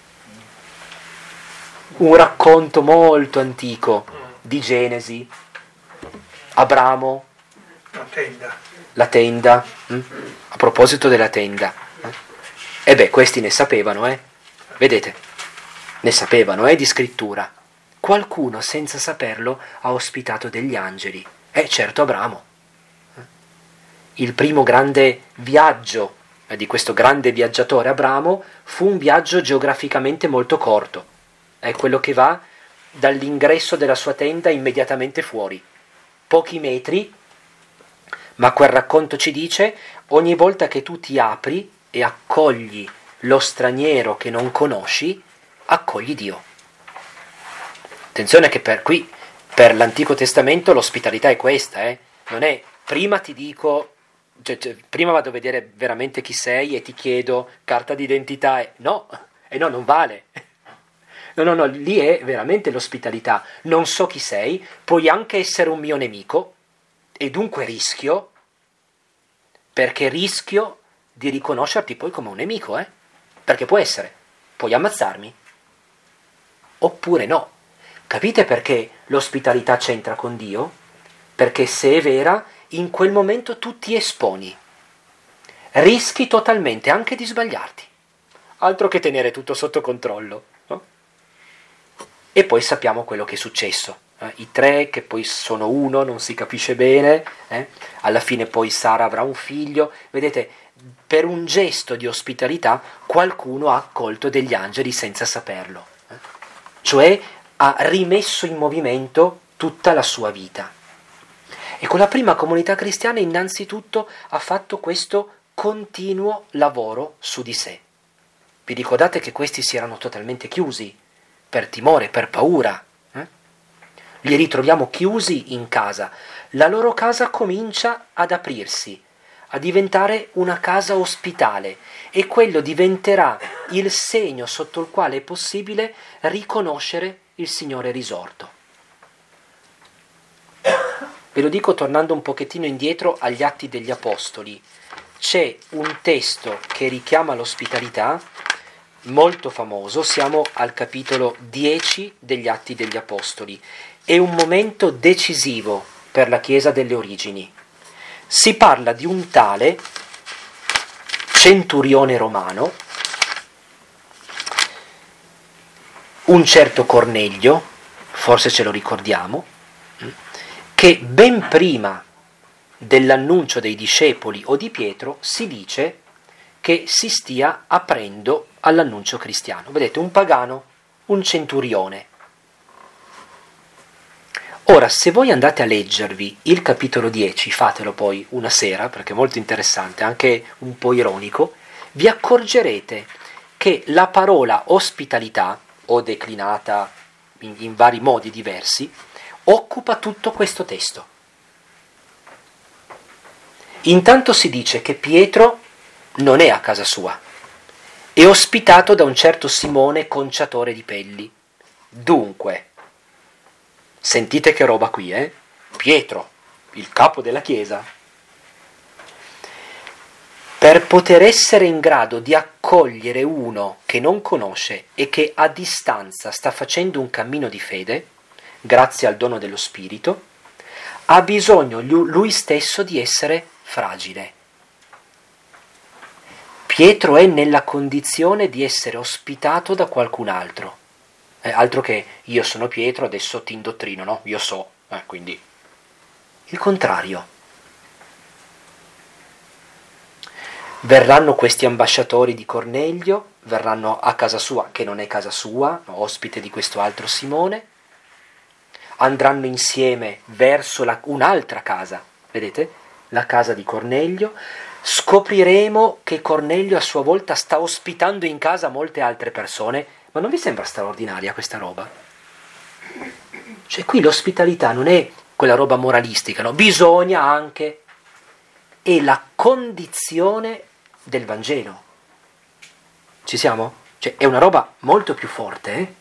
un racconto molto antico di Genesi, Abramo, la tenda, la tenda, hm? A proposito della tenda. E eh beh, questi ne sapevano, eh? Vedete? Ne sapevano, eh, di scrittura. Qualcuno, senza saperlo, ha ospitato degli angeli. Eh, certo, Abramo. Il primo grande viaggio eh, di questo grande viaggiatore Abramo fu un viaggio geograficamente molto corto. È quello che va dall'ingresso della sua tenda immediatamente fuori. Pochi metri, ma quel racconto ci dice, ogni volta che tu ti apri e accogli lo straniero che non conosci, accogli Dio. Attenzione che per qui, per l'Antico Testamento, l'ospitalità è questa, eh? Non è prima ti dico, cioè, cioè, prima vado a vedere veramente chi sei e ti chiedo carta d'identità, e no, e no, non vale. No, no, no, lì è veramente l'ospitalità. Non so chi sei, puoi anche essere un mio nemico, e dunque rischio, perché rischio di riconoscerti poi come un nemico, eh? Perché può essere, puoi ammazzarmi, oppure no. Capite perché l'ospitalità c'entra con Dio? perché se è vera, in quel momento tu ti esponi, rischi totalmente anche di sbagliarti, altro che tenere tutto sotto controllo, no? E poi sappiamo quello che è successo, eh? I tre che poi sono uno, non si capisce bene, eh? Alla fine poi Sara avrà un figlio, vedete, per un gesto di ospitalità qualcuno ha accolto degli angeli senza saperlo, eh? Cioè ha rimesso in movimento tutta la sua vita. E con la prima comunità cristiana innanzitutto ha fatto questo continuo lavoro su di sé. Vi ricordate che questi si erano totalmente chiusi, per timore, per paura. Eh? Li ritroviamo chiusi in casa. La loro casa comincia ad aprirsi, a diventare una casa ospitale, e quello diventerà il segno sotto il quale è possibile riconoscere il Signore risorto. Ve lo dico tornando un pochettino indietro agli Atti degli Apostoli. C'è un testo che richiama l'ospitalità, molto famoso, siamo al capitolo dieci degli Atti degli Apostoli. È un momento decisivo per la Chiesa delle origini. Si parla di un tale centurione romano, un certo Cornelio, forse ce lo ricordiamo, che ben prima dell'annuncio dei discepoli o di Pietro si dice che si stia aprendo all'annuncio cristiano. Vedete, un pagano, un centurione. Ora, se voi andate a leggervi il capitolo dieci, fatelo poi una sera, perché è molto interessante, anche un po' ironico, vi accorgerete che la parola ospitalità, o declinata in, in vari modi diversi, occupa tutto questo testo. Intanto si dice che Pietro non è a casa sua, è ospitato da un certo Simone conciatore di pelli. Dunque, sentite che roba qui, eh? Pietro, il capo della Chiesa, per poter essere in grado di accogliere uno che non conosce e che a distanza sta facendo un cammino di fede, grazie al dono dello Spirito, ha bisogno lui stesso di essere fragile. Pietro è nella condizione di essere ospitato da qualcun altro. Eh, altro che io sono Pietro, adesso ti indottrino, no? Io so, eh, quindi il contrario. Verranno questi ambasciatori di Cornelio, verranno a casa sua, che non è casa sua, ospite di questo altro Simone, andranno insieme verso la, un'altra casa, vedete? La casa di Cornelio. Scopriremo che Cornelio a sua volta sta ospitando in casa molte altre persone. Ma non vi sembra straordinaria questa roba? Cioè qui l'ospitalità non è quella roba moralistica, no? Bisogna anche, è la condizione del Vangelo. Ci siamo? Cioè è una roba molto più forte, eh?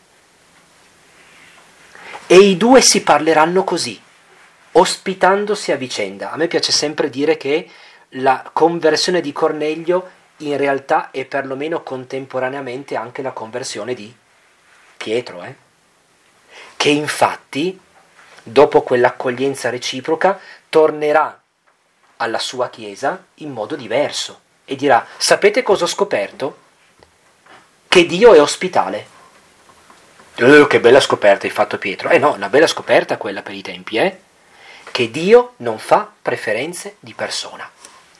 E i due si parleranno così, ospitandosi a vicenda. A me piace sempre dire che la conversione di Cornelio in realtà è perlomeno contemporaneamente anche la conversione di Pietro, eh? Che infatti, dopo quell'accoglienza reciproca, tornerà alla sua Chiesa in modo diverso e dirà: sapete cosa ho scoperto? Che Dio è ospitale. Eh, che bella scoperta hai fatto, Pietro. Eh no, una bella scoperta quella per i tempi, eh? Che Dio non fa preferenze di persona.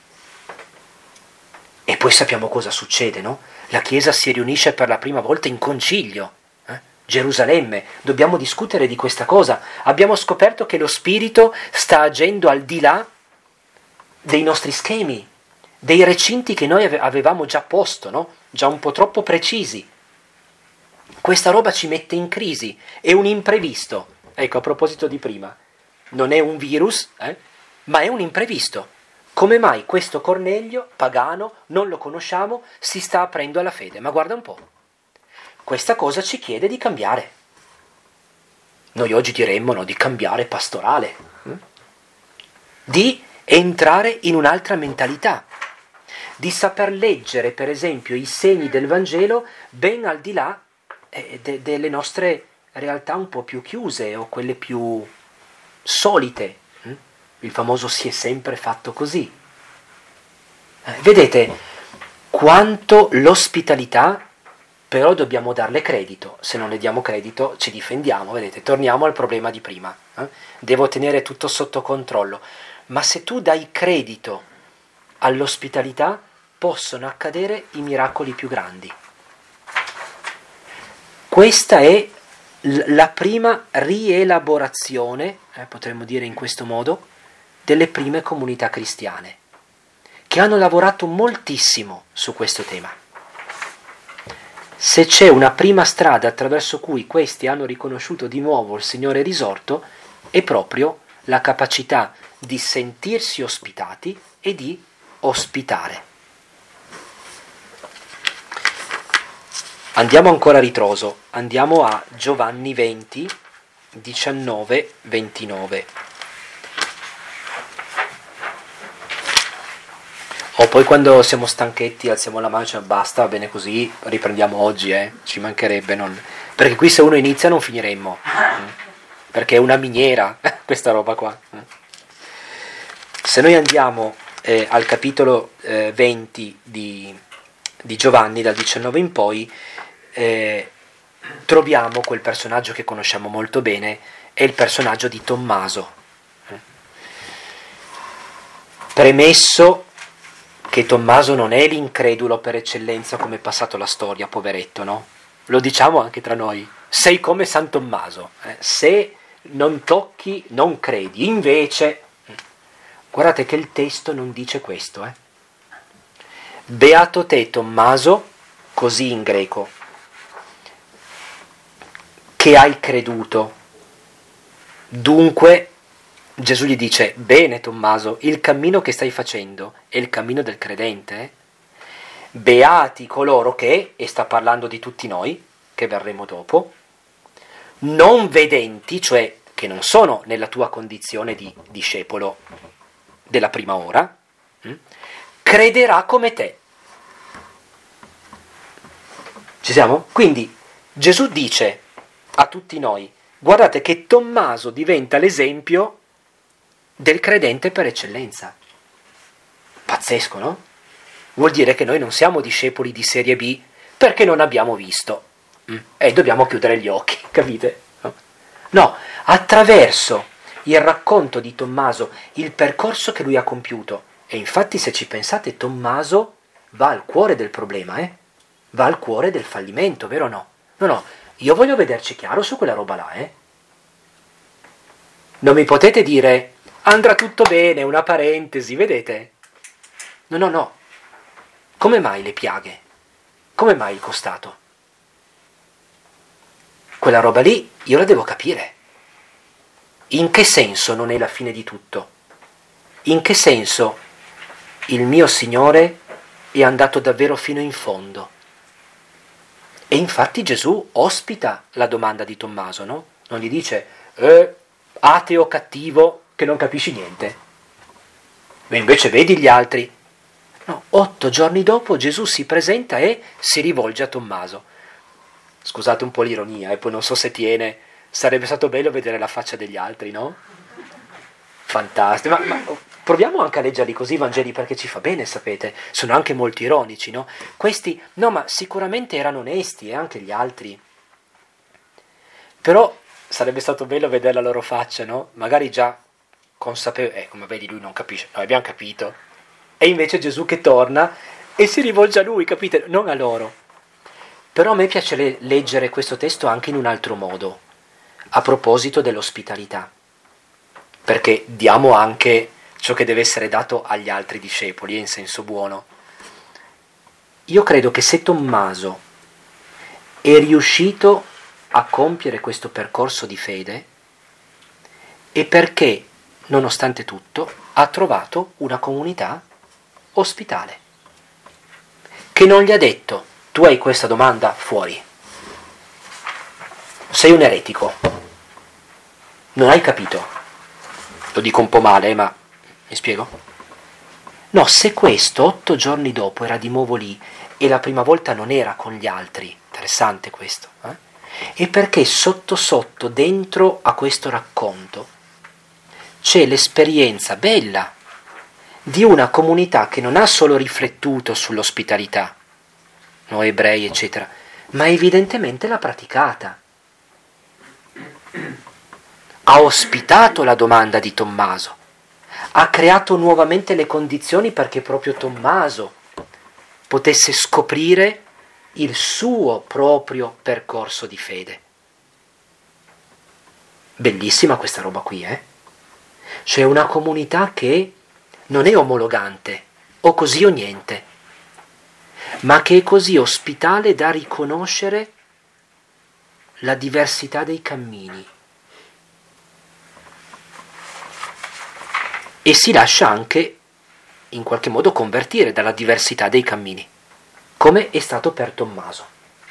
E poi sappiamo cosa succede, no? La Chiesa si riunisce per la prima volta in concilio, eh? Gerusalemme, dobbiamo discutere di questa cosa. Abbiamo scoperto che lo Spirito sta agendo al di là dei nostri schemi, dei recinti che noi avevamo già posto, no? Già un po' troppo precisi. Questa roba ci mette in crisi, è un imprevisto. Ecco, a proposito di prima, non è un virus, eh? Ma è un imprevisto. Come mai questo Cornelio, pagano, non lo conosciamo, si sta aprendo alla fede? Ma guarda un po', questa cosa ci chiede di cambiare. Noi oggi diremmo, no, di cambiare pastorale, hm? Di entrare in un'altra mentalità, di saper leggere, per esempio, i segni del Vangelo ben al di là eh, de- delle nostre realtà un po' più chiuse o quelle più solite. il famoso si è sempre fatto così. Eh, vedete quanto l'ospitalità, però dobbiamo darle credito, se non le diamo credito ci difendiamo, vedete, torniamo al problema di prima, eh? Devo tenere tutto sotto controllo, ma se tu dai credito all'ospitalità possono accadere i miracoli più grandi. Questa è la prima rielaborazione, eh, potremmo dire in questo modo, delle prime comunità cristiane, che hanno lavorato moltissimo su questo tema. Se c'è una prima strada attraverso cui questi hanno riconosciuto di nuovo il Signore risorto, è proprio la capacità di sentirsi ospitati e di ospitare. Andiamo ancora a ritroso, andiamo a Giovanni venti, diciannove, ventinove. O poi quando siamo stanchetti alziamo la mano e diciamo basta, va bene così, riprendiamo oggi, eh? Ci mancherebbe, non... perché qui se uno inizia non finiremmo, perché è una miniera questa roba qua. Se noi andiamo eh, al capitolo eh, venti di, di Giovanni, dal diciannove in poi, eh, troviamo quel personaggio che conosciamo molto bene, è il personaggio di Tommaso. Premesso che Tommaso non è l'incredulo per eccellenza come è passato la storia, poveretto, no? Lo diciamo anche tra noi, sei come San Tommaso, eh? Se non tocchi non credi, invece, guardate che il testo non dice questo, eh? Beato te Tommaso, così in greco, che hai creduto, dunque Gesù gli dice, bene Tommaso, il cammino che stai facendo è il cammino del credente. Eh? Beati coloro che, e sta parlando di tutti noi, che verremo dopo, non vedenti, cioè che non sono nella tua condizione di discepolo della prima ora, hm? crederà come te. Ci siamo? Quindi Gesù dice a tutti noi, guardate che Tommaso diventa l'esempio del credente per eccellenza. Pazzesco, no? Vuol dire che noi non siamo discepoli di serie B perché non abbiamo visto mm. e dobbiamo chiudere gli occhi, capite? No? No, attraverso il racconto di Tommaso, il percorso che lui ha compiuto, e infatti se ci pensate Tommaso va al cuore del problema, eh? Va al cuore del fallimento, vero o no? No, no, io voglio vederci chiaro su quella roba là, eh? Non mi potete dire andrà tutto bene, una parentesi, vedete? No, no, no. Come mai le piaghe? Come mai il costato? Quella roba lì io la devo capire. In che senso non è la fine di tutto? In che senso il mio Signore è andato davvero fino in fondo? E infatti Gesù ospita la domanda di Tommaso, no? Non gli dice, eh, ateo cattivo, che non capisci niente. Ma invece vedi gli altri. No, otto giorni dopo Gesù si presenta e si rivolge a Tommaso. Scusate un po' l'ironia, e poi non so se tiene, sarebbe stato bello vedere la faccia degli altri, no? Fantastico, ma, ma proviamo anche a leggerli così i Vangeli perché ci fa bene, sapete, sono anche molto ironici, no? Questi, no, ma sicuramente erano onesti e eh, anche gli altri. Però sarebbe stato bello vedere la loro faccia, no? Magari già consapevole, eh, come vedi lui non capisce, noi abbiamo capito, e invece Gesù che torna e si rivolge a lui, capite, non a loro. Però a me piace le- leggere questo testo anche in un altro modo, a proposito dell'ospitalità, perché diamo anche ciò che deve essere dato agli altri discepoli, in senso buono. Io credo che se Tommaso è riuscito a compiere questo percorso di fede è perché, nonostante tutto, ha trovato una comunità ospitale, che non gli ha detto, tu hai questa domanda, fuori, sei un eretico, non hai capito, lo dico un po' male, ma mi spiego? No, se questo otto giorni dopo era di nuovo lì e la prima volta non era con gli altri, interessante questo, eh? E perché sotto sotto, dentro a questo racconto, c'è l'esperienza bella di una comunità che non ha solo riflettuto sull'ospitalità, noi ebrei, eccetera, ma evidentemente l'ha praticata. Ha ospitato la domanda di Tommaso, ha creato nuovamente le condizioni perché proprio Tommaso potesse scoprire il suo proprio percorso di fede. Bellissima questa roba qui, eh? C'è una comunità che non è omologante, o così o niente, ma che è così ospitale da riconoscere la diversità dei cammini e si lascia anche in qualche modo convertire dalla diversità dei cammini, come è stato per Tommaso.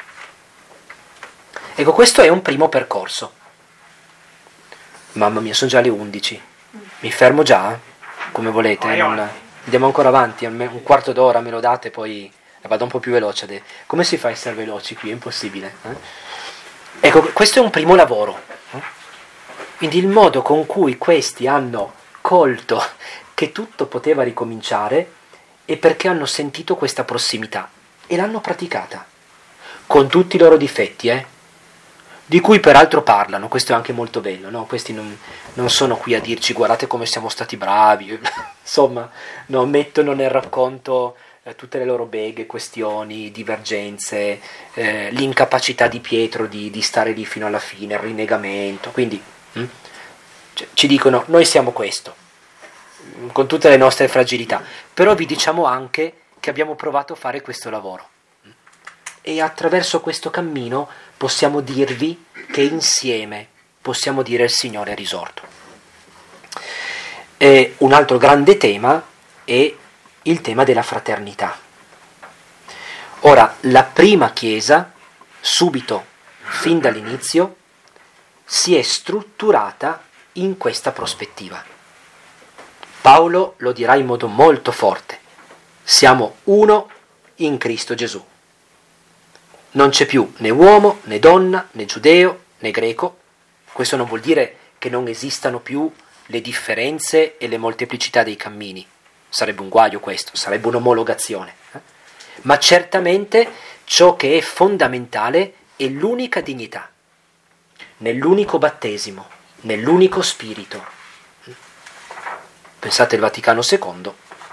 Ecco, questo è un primo percorso. Mamma mia, sono già le undici. Mi fermo già? Come volete? Non... Andiamo ancora avanti, un quarto d'ora me lo date, poi vado un po' più veloce. Come si fa a essere veloci qui? È impossibile. Eh? Ecco, questo è un primo lavoro. Quindi il modo con cui questi hanno colto che tutto poteva ricominciare è perché hanno sentito questa prossimità e l'hanno praticata, con tutti i loro difetti, eh? Di cui peraltro parlano, questo è anche molto bello, no? Questi non, non sono qui a dirci guardate come siamo stati bravi, insomma, no, mettono nel racconto eh, tutte le loro beghe, questioni, divergenze, eh, l'incapacità di Pietro di, di stare lì fino alla fine, il rinnegamento, quindi hm? cioè, ci dicono noi siamo questo, con tutte le nostre fragilità, però vi diciamo anche che abbiamo provato a fare questo lavoro. E attraverso questo cammino possiamo dirvi che insieme possiamo dire il Signore è risorto. E un altro grande tema è il tema della fraternità. Ora, la prima Chiesa, subito, fin dall'inizio, si è strutturata in questa prospettiva. Paolo lo dirà in modo molto forte: siamo uno in Cristo Gesù. Non c'è più né uomo, né donna, né giudeo, né greco. Questo non vuol dire che non esistano più le differenze e le molteplicità dei cammini. Sarebbe un guaio questo, sarebbe un'omologazione. Eh? Ma certamente ciò che è fondamentale è l'unica dignità, nell'unico battesimo, nell'unico spirito. Pensate al Vaticano secondo.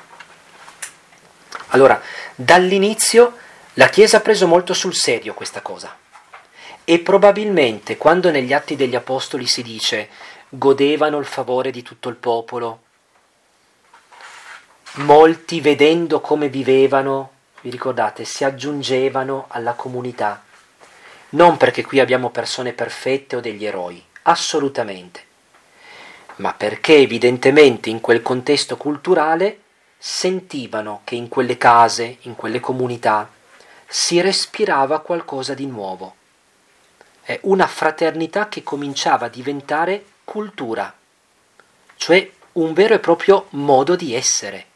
Allora, dall'inizio la Chiesa ha preso molto sul serio questa cosa e probabilmente quando negli Atti degli Apostoli si dice godevano il favore di tutto il popolo, molti vedendo come vivevano, vi ricordate, si aggiungevano alla comunità, non perché qui abbiamo persone perfette o degli eroi, assolutamente, ma perché evidentemente in quel contesto culturale sentivano che in quelle case, in quelle comunità, si respirava qualcosa di nuovo, è una fraternità che cominciava a diventare cultura, cioè un vero e proprio modo di essere.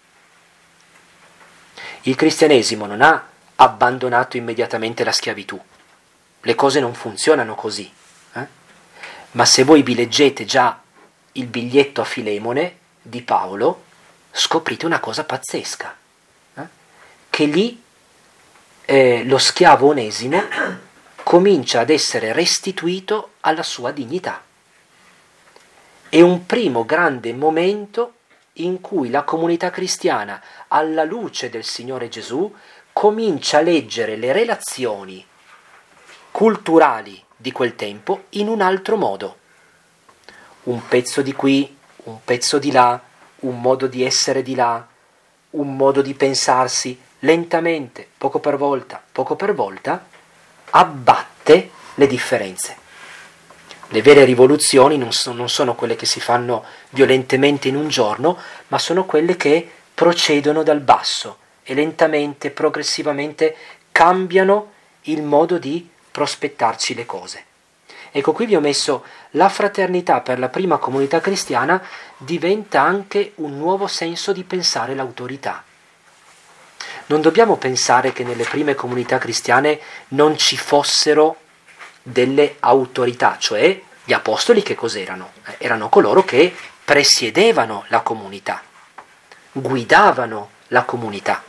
Il cristianesimo non ha abbandonato immediatamente la schiavitù, le cose non funzionano così, eh? Ma se voi vi leggete già il biglietto a Filemone di Paolo, scoprite una cosa pazzesca, eh? Che lì Eh, lo schiavo Onesimo comincia ad essere restituito alla sua dignità. È un primo grande momento in cui la comunità cristiana, alla luce del Signore Gesù, comincia a leggere le relazioni culturali di quel tempo in un altro modo. Un pezzo di qui, un pezzo di là, un modo di essere di là, un modo di pensarsi, lentamente, poco per volta, poco per volta, abbatte le differenze. Le vere rivoluzioni non sono, non sono quelle che si fanno violentemente in un giorno, ma sono quelle che procedono dal basso e lentamente, progressivamente cambiano il modo di prospettarci le cose. Ecco, qui vi ho messo la fraternità per la prima comunità cristiana diventa anche un nuovo senso di pensare l'autorità. Non dobbiamo pensare che nelle prime comunità cristiane non ci fossero delle autorità, cioè gli apostoli che cos'erano? Erano coloro che presiedevano la comunità, guidavano la comunità,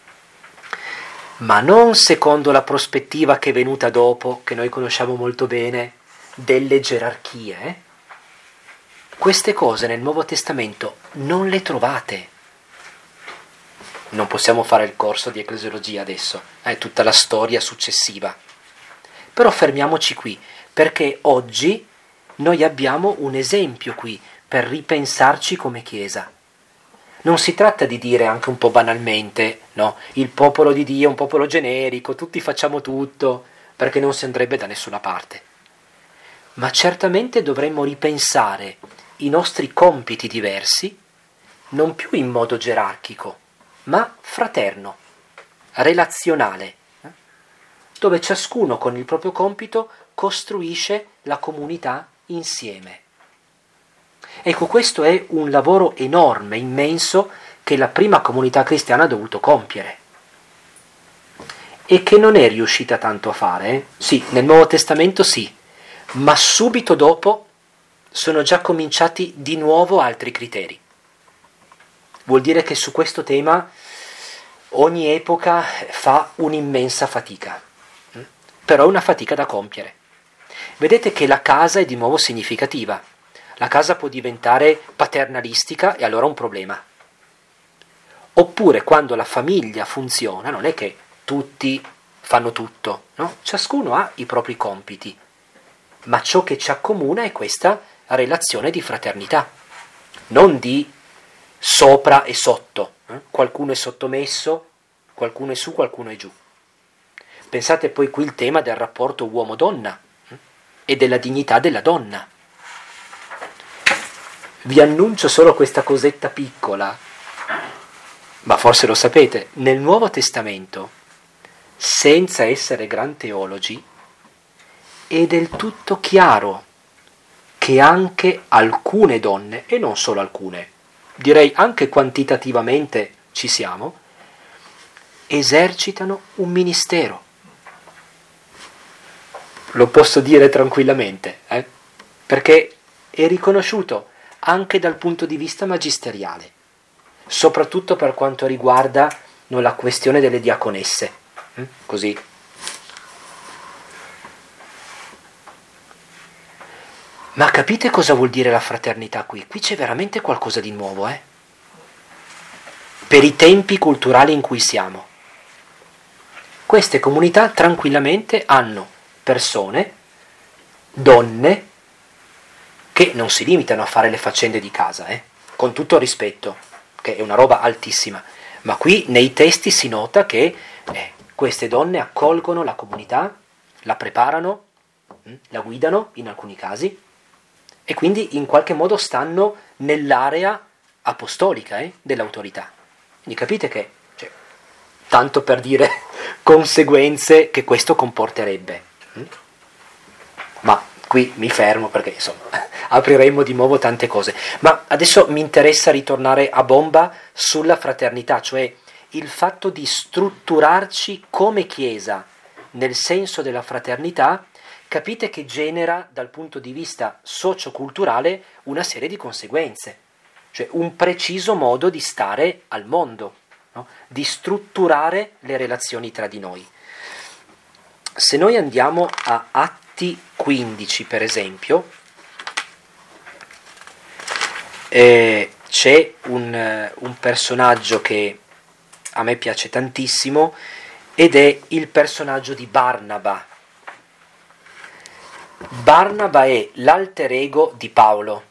ma non secondo la prospettiva che è venuta dopo, che noi conosciamo molto bene, delle gerarchie. Eh? Queste cose nel Nuovo Testamento non le trovate. Non possiamo fare il corso di ecclesiologia adesso, è tutta la storia successiva. Però fermiamoci qui, perché oggi noi abbiamo un esempio qui per ripensarci come Chiesa. Non si tratta di dire anche un po' banalmente, no, il popolo di Dio è un popolo generico, tutti facciamo tutto, perché non si andrebbe da nessuna parte. Ma certamente dovremmo ripensare i nostri compiti diversi, non più in modo gerarchico, ma fraterno, relazionale, eh? dove ciascuno con il proprio compito costruisce la comunità insieme. Ecco, questo è un lavoro enorme, immenso, che la prima comunità cristiana ha dovuto compiere e che non è riuscita tanto a fare. Eh? Sì, nel Nuovo Testamento sì, ma subito dopo sono già cominciati di nuovo altri criteri. Vuol dire che su questo tema ogni epoca fa un'immensa fatica, però è una fatica da compiere. Vedete che la casa è di nuovo significativa. La casa può diventare paternalistica e allora è un problema. Oppure quando la famiglia funziona, non è che tutti fanno tutto, no? Ciascuno ha i propri compiti, ma ciò che ci accomuna è questa relazione di fraternità, non di sopra e sotto, eh? Qualcuno è sottomesso, qualcuno è su, qualcuno è giù. Pensate poi qui il tema del rapporto uomo-donna eh? e della dignità della donna. Vi annuncio solo questa cosetta piccola, ma forse lo sapete, nel Nuovo Testamento, senza essere gran teologi, è del tutto chiaro che anche alcune donne, e non solo alcune, direi anche quantitativamente ci siamo, esercitano un ministero. Lo posso dire tranquillamente, eh? perché è riconosciuto anche dal punto di vista magisteriale, soprattutto per quanto riguarda no, la questione delle diaconesse. Mm? Così. Ma capite cosa vuol dire la fraternità qui? Qui c'è veramente qualcosa di nuovo, eh? Per i tempi culturali in cui siamo. Queste comunità tranquillamente hanno persone, donne, che non si limitano a fare le faccende di casa, eh? con tutto il rispetto, che è una roba altissima, ma qui nei testi si nota che eh, queste donne accolgono la comunità, la preparano, hm, la guidano in alcuni casi, e quindi in qualche modo stanno nell'area apostolica eh, dell'autorità. Quindi capite che, cioè, tanto per dire conseguenze che questo comporterebbe. Hm? Ma qui mi fermo perché insomma apriremo di nuovo tante cose. Ma adesso mi interessa ritornare a bomba sulla fraternità, cioè il fatto di strutturarci come Chiesa nel senso della fraternità. Capite che genera dal punto di vista socioculturale una serie di conseguenze, cioè un preciso modo di stare al mondo, no? Di strutturare le relazioni tra di noi. Se noi andiamo a Atti quindici, per esempio, eh, c'è un, un personaggio che a me piace tantissimo ed è il personaggio di Barnaba. Barnaba è l'alter ego di Paolo.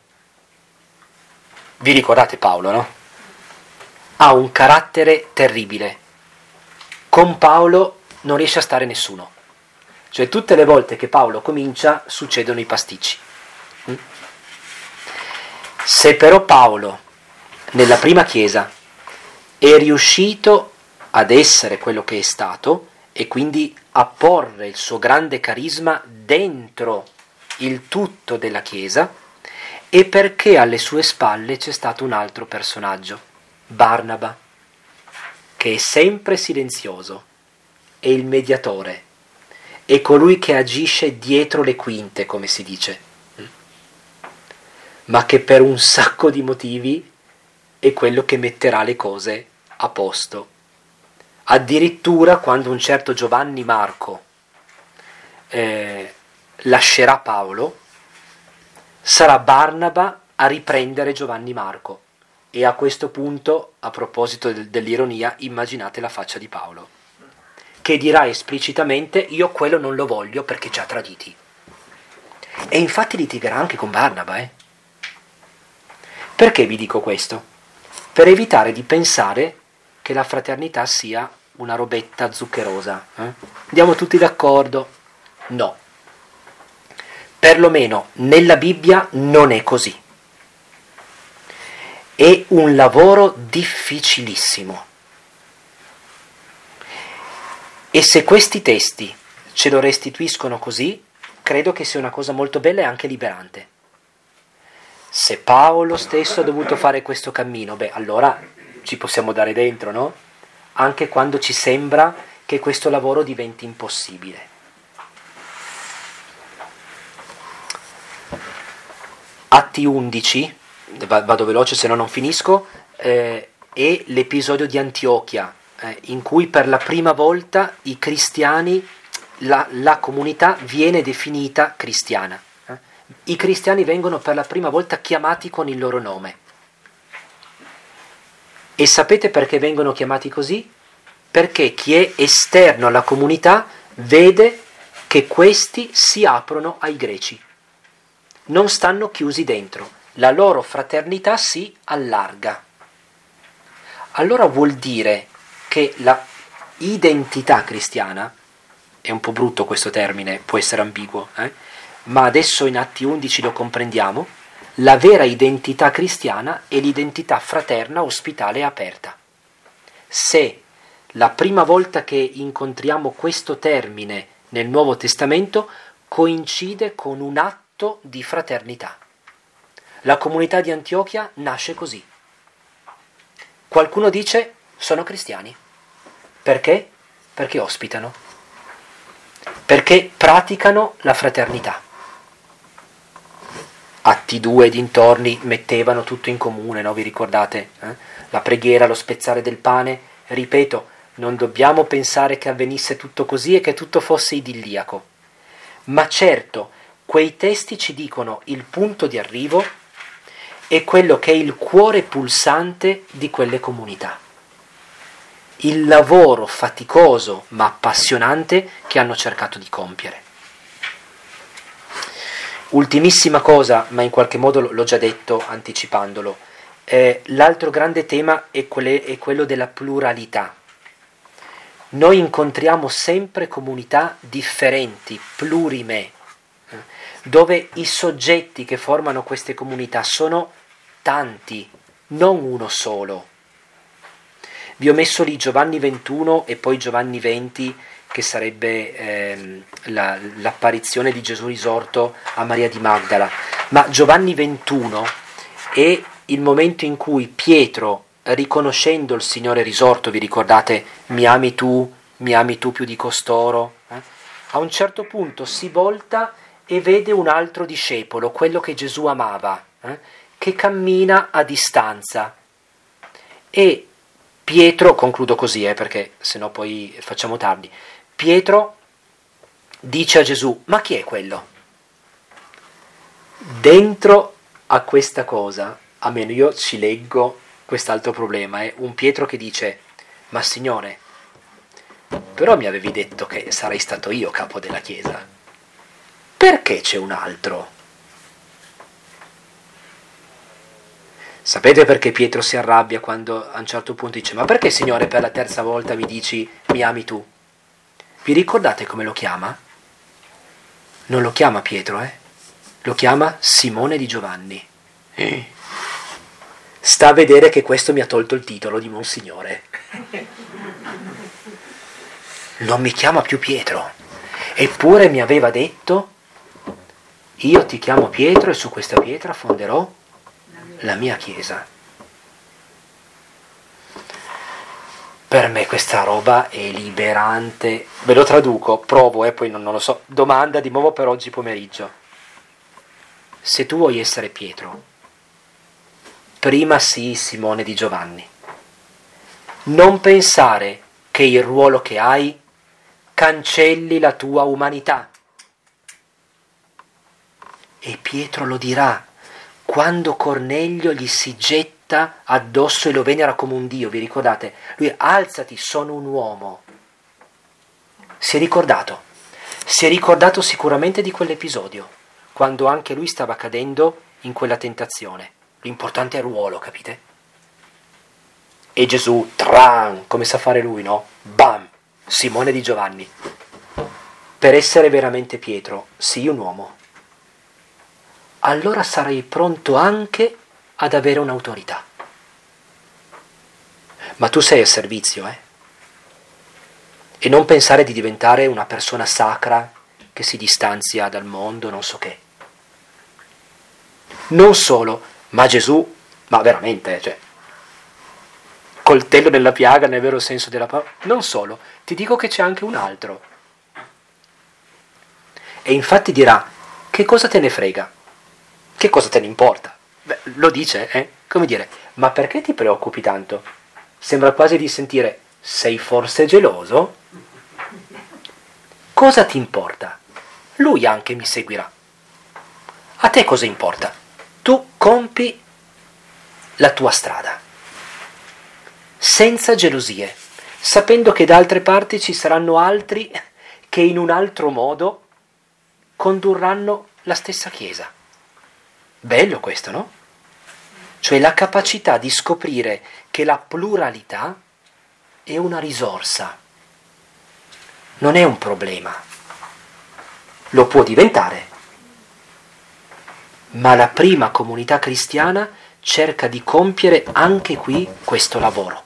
Vi ricordate Paolo, no? Ha un carattere terribile. Con Paolo non riesce a stare nessuno. Cioè tutte le volte che Paolo comincia succedono i pasticci. Se però Paolo, nella prima chiesa, è riuscito ad essere quello che è stato e quindi a porre il suo grande carisma dentro il tutto della Chiesa, è perché alle sue spalle c'è stato un altro personaggio, Barnaba, che è sempre silenzioso, è il mediatore, è colui che agisce dietro le quinte, come si dice. ma che per un sacco di motivi è quello che metterà le cose a posto. Addirittura quando un certo Giovanni Marco eh, lascerà Paolo, sarà Barnaba a riprendere Giovanni Marco. E a questo punto, a proposito del, dell'ironia, immaginate la faccia di Paolo, che dirà esplicitamente: io quello non lo voglio perché ci ha traditi. E infatti litigherà anche con Barnaba, eh? Perché vi dico questo? Per evitare di pensare che la fraternità sia una robetta zuccherosa. Eh? Andiamo tutti d'accordo? No. Perlomeno nella Bibbia non è così. È un lavoro difficilissimo. E se questi testi ce lo restituiscono così, credo che sia una cosa molto bella e anche liberante. Se Paolo stesso ha dovuto fare questo cammino, beh, allora ci possiamo dare dentro, no? Anche quando ci sembra che questo lavoro diventi impossibile. Atti undici, vado veloce se no non finisco, eh, è l'episodio di Antiochia, eh, in cui per la prima volta i cristiani, la, la comunità viene definita cristiana. Eh? I cristiani vengono per la prima volta chiamati con il loro nome. E sapete perché vengono chiamati così? Perché chi è esterno alla comunità vede che questi si aprono ai greci. Non stanno chiusi dentro, la loro fraternità si allarga. Allora vuol dire che la identità cristiana, è un po' brutto questo termine, può essere ambiguo, eh? ma adesso in Atti undici lo comprendiamo, la vera identità cristiana è l'identità fraterna, ospitale e aperta. Se la prima volta che incontriamo questo termine nel Nuovo Testamento coincide con un atto di fraternità. La comunità di Antiochia nasce così. Qualcuno dice: sono cristiani. Perché? Perché ospitano. Perché praticano la fraternità. Atti due dintorni mettevano tutto in comune, no? Vi ricordate? Eh? La preghiera, lo spezzare del pane. Ripeto, non dobbiamo pensare che avvenisse tutto così e che tutto fosse idilliaco. Ma certo, quei testi ci dicono il punto di arrivo e quello che è il cuore pulsante di quelle comunità. Il lavoro faticoso ma appassionante che hanno cercato di compiere. Ultimissima cosa, ma in qualche modo l'ho già detto anticipandolo, eh, l'altro grande tema è, quelle, è quello della pluralità. Noi incontriamo sempre comunità differenti, plurime, dove i soggetti che formano queste comunità sono tanti, non uno solo. Vi ho messo lì Giovanni ventuno e poi Giovanni venti, che sarebbe ehm, la, l'apparizione di Gesù risorto a Maria di Magdala. Ma Giovanni ventuno è il momento in cui Pietro, riconoscendo il Signore risorto, vi ricordate, mi ami tu, mi ami tu più di costoro, eh? A un certo punto si volta e vede un altro discepolo, quello che Gesù amava, eh? che cammina a distanza. E Pietro, concludo così, eh, perché sennò poi facciamo tardi, Pietro dice a Gesù: ma chi è quello? Dentro a questa cosa, almeno io ci leggo quest'altro problema, è eh? un Pietro che dice: ma Signore, però mi avevi detto che sarei stato io capo della Chiesa, perché c'è un altro? Sapete perché Pietro si arrabbia quando a un certo punto dice: ma perché Signore per la terza volta mi dici mi ami tu? Vi ricordate come lo chiama? Non lo chiama Pietro, eh? Lo chiama Simone di Giovanni. Eh. Sta a vedere che questo mi ha tolto il titolo di Monsignore. Non mi chiama più Pietro. Eppure mi aveva detto: io ti chiamo Pietro e su questa pietra fonderò la mia Chiesa. Per me questa roba è liberante. Ve lo traduco, provo e eh, poi non, non lo so. Domanda di nuovo per oggi pomeriggio. Se tu vuoi essere Pietro, Prima sì, Simone di Giovanni. Non pensare che il ruolo che hai cancelli la tua umanità. E Pietro lo dirà quando Cornelio gli si getta addosso e lo venera come un dio. Vi ricordate? Lui: alzati, sono un uomo. Si è ricordato. Si è ricordato sicuramente di quell'episodio, quando anche lui stava cadendo in quella tentazione. L'importante è il ruolo, capite? E Gesù, tran, come sa fare lui, no? Bam! Simone di Giovanni. Per essere veramente Pietro, sii un uomo. Allora sarai pronto anche ad avere un'autorità. Ma tu sei al servizio, eh? E non pensare di diventare una persona sacra che si distanzia dal mondo, non so che. Non solo, ma Gesù, ma veramente, cioè, coltello nella piaga nel vero senso della parola, non solo, ti dico che c'è anche un altro. E infatti dirà: che cosa te ne frega? Che cosa te ne importa? Beh, lo dice, eh? Come dire, ma perché ti preoccupi tanto? Sembra quasi di sentire: sei forse geloso? Cosa ti importa? Lui anche mi seguirà. A te cosa importa? Tu compi la tua strada, senza gelosie, sapendo che da altre parti ci saranno altri che in un altro modo condurranno la stessa Chiesa. Bello questo, no? Cioè la capacità di scoprire che la pluralità è una risorsa, non è un problema. Lo può diventare, ma la prima comunità cristiana cerca di compiere anche qui questo lavoro.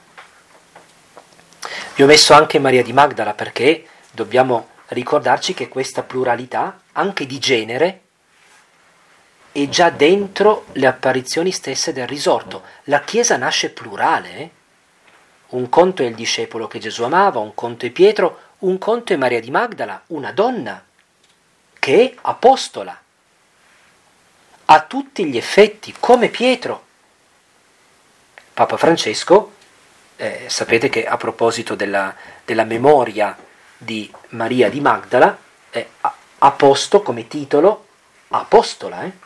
Vi ho messo anche Maria di Magdala perché dobbiamo ricordarci che questa pluralità, anche di genere, è già dentro le apparizioni stesse del risorto. La Chiesa nasce plurale. Eh? Un conto è il discepolo che Gesù amava, un conto è Pietro, un conto è Maria di Magdala, una donna che è apostola, a tutti gli effetti, come Pietro. Papa Francesco, eh, sapete che a proposito della, della memoria di Maria di Magdala, eh, ha, ha posto come titolo apostola, eh?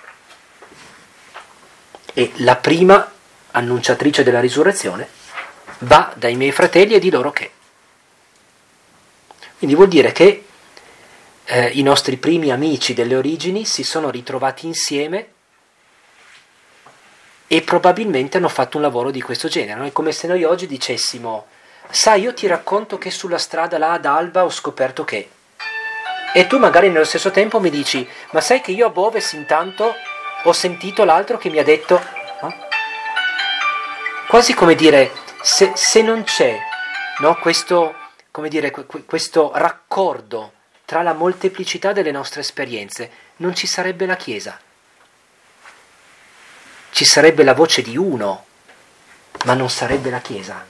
E la prima annunciatrice della risurrezione va dai miei fratelli e di loro che. Quindi vuol dire che eh, i nostri primi amici delle origini si sono ritrovati insieme e probabilmente hanno fatto un lavoro di questo genere. No? È come se noi oggi dicessimo: sai, io ti racconto che sulla strada là ad Alba ho scoperto che... E tu magari nello stesso tempo mi dici: ma sai che io a Boves intanto ho sentito l'altro che mi ha detto... No? Quasi come dire, se, se non c'è, no, questo, come dire, questo raccordo tra la molteplicità delle nostre esperienze, non ci sarebbe la Chiesa. Ci sarebbe la voce di uno, ma non sarebbe la Chiesa.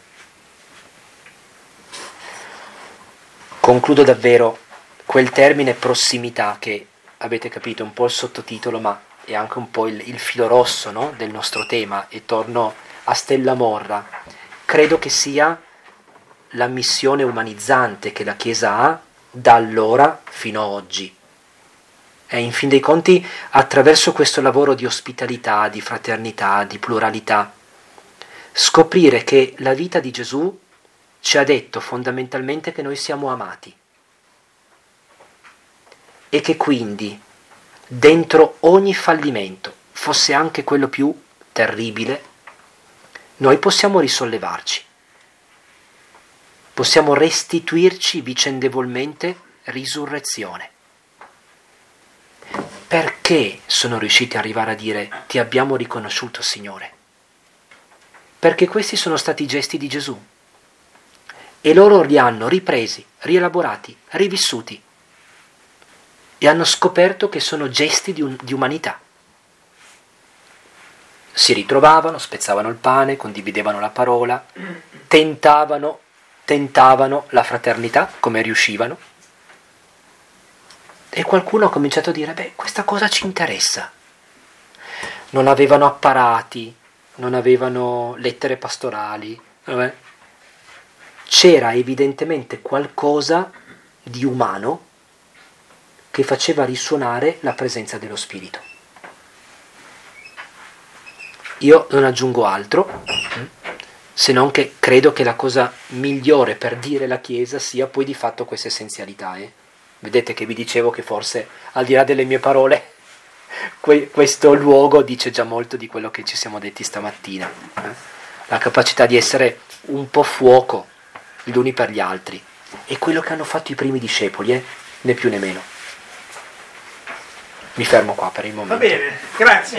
Concludo davvero quel termine prossimità che avete capito, un po' il sottotitolo, ma è anche un po' il, il filo rosso, no, del nostro tema, e torno a Stella Morra. Credo che sia la missione umanizzante che la Chiesa ha da allora fino a oggi. E in fin dei conti, attraverso questo lavoro di ospitalità, di fraternità, di pluralità, scoprire che la vita di Gesù ci ha detto fondamentalmente che noi siamo amati e che quindi dentro ogni fallimento, fosse anche quello più terribile, noi possiamo risollevarci, possiamo restituirci vicendevolmente risurrezione. Perché sono riusciti ad arrivare a dire: ti abbiamo riconosciuto, Signore? Perché questi sono stati i gesti di Gesù e loro li hanno ripresi, rielaborati, rivissuti e hanno scoperto che sono gesti di, un, di umanità. Si ritrovavano, spezzavano il pane, condividevano la parola, tentavano, tentavano la fraternità come riuscivano. E qualcuno ha cominciato a dire: beh, questa cosa ci interessa. Non avevano apparati, non avevano lettere pastorali, vabbè. C'era evidentemente qualcosa di umano che faceva risuonare la presenza dello Spirito. Io non aggiungo altro, se non che credo che la cosa migliore per dire la Chiesa sia poi di fatto questa essenzialità. Eh? Vedete che vi dicevo che forse, al di là delle mie parole, que- questo luogo dice già molto di quello che ci siamo detti stamattina. Eh? La capacità di essere un po' fuoco gli uni per gli altri. È quello che hanno fatto i primi discepoli, eh? Né più né meno. Mi fermo qua per il momento. Va bene, grazie.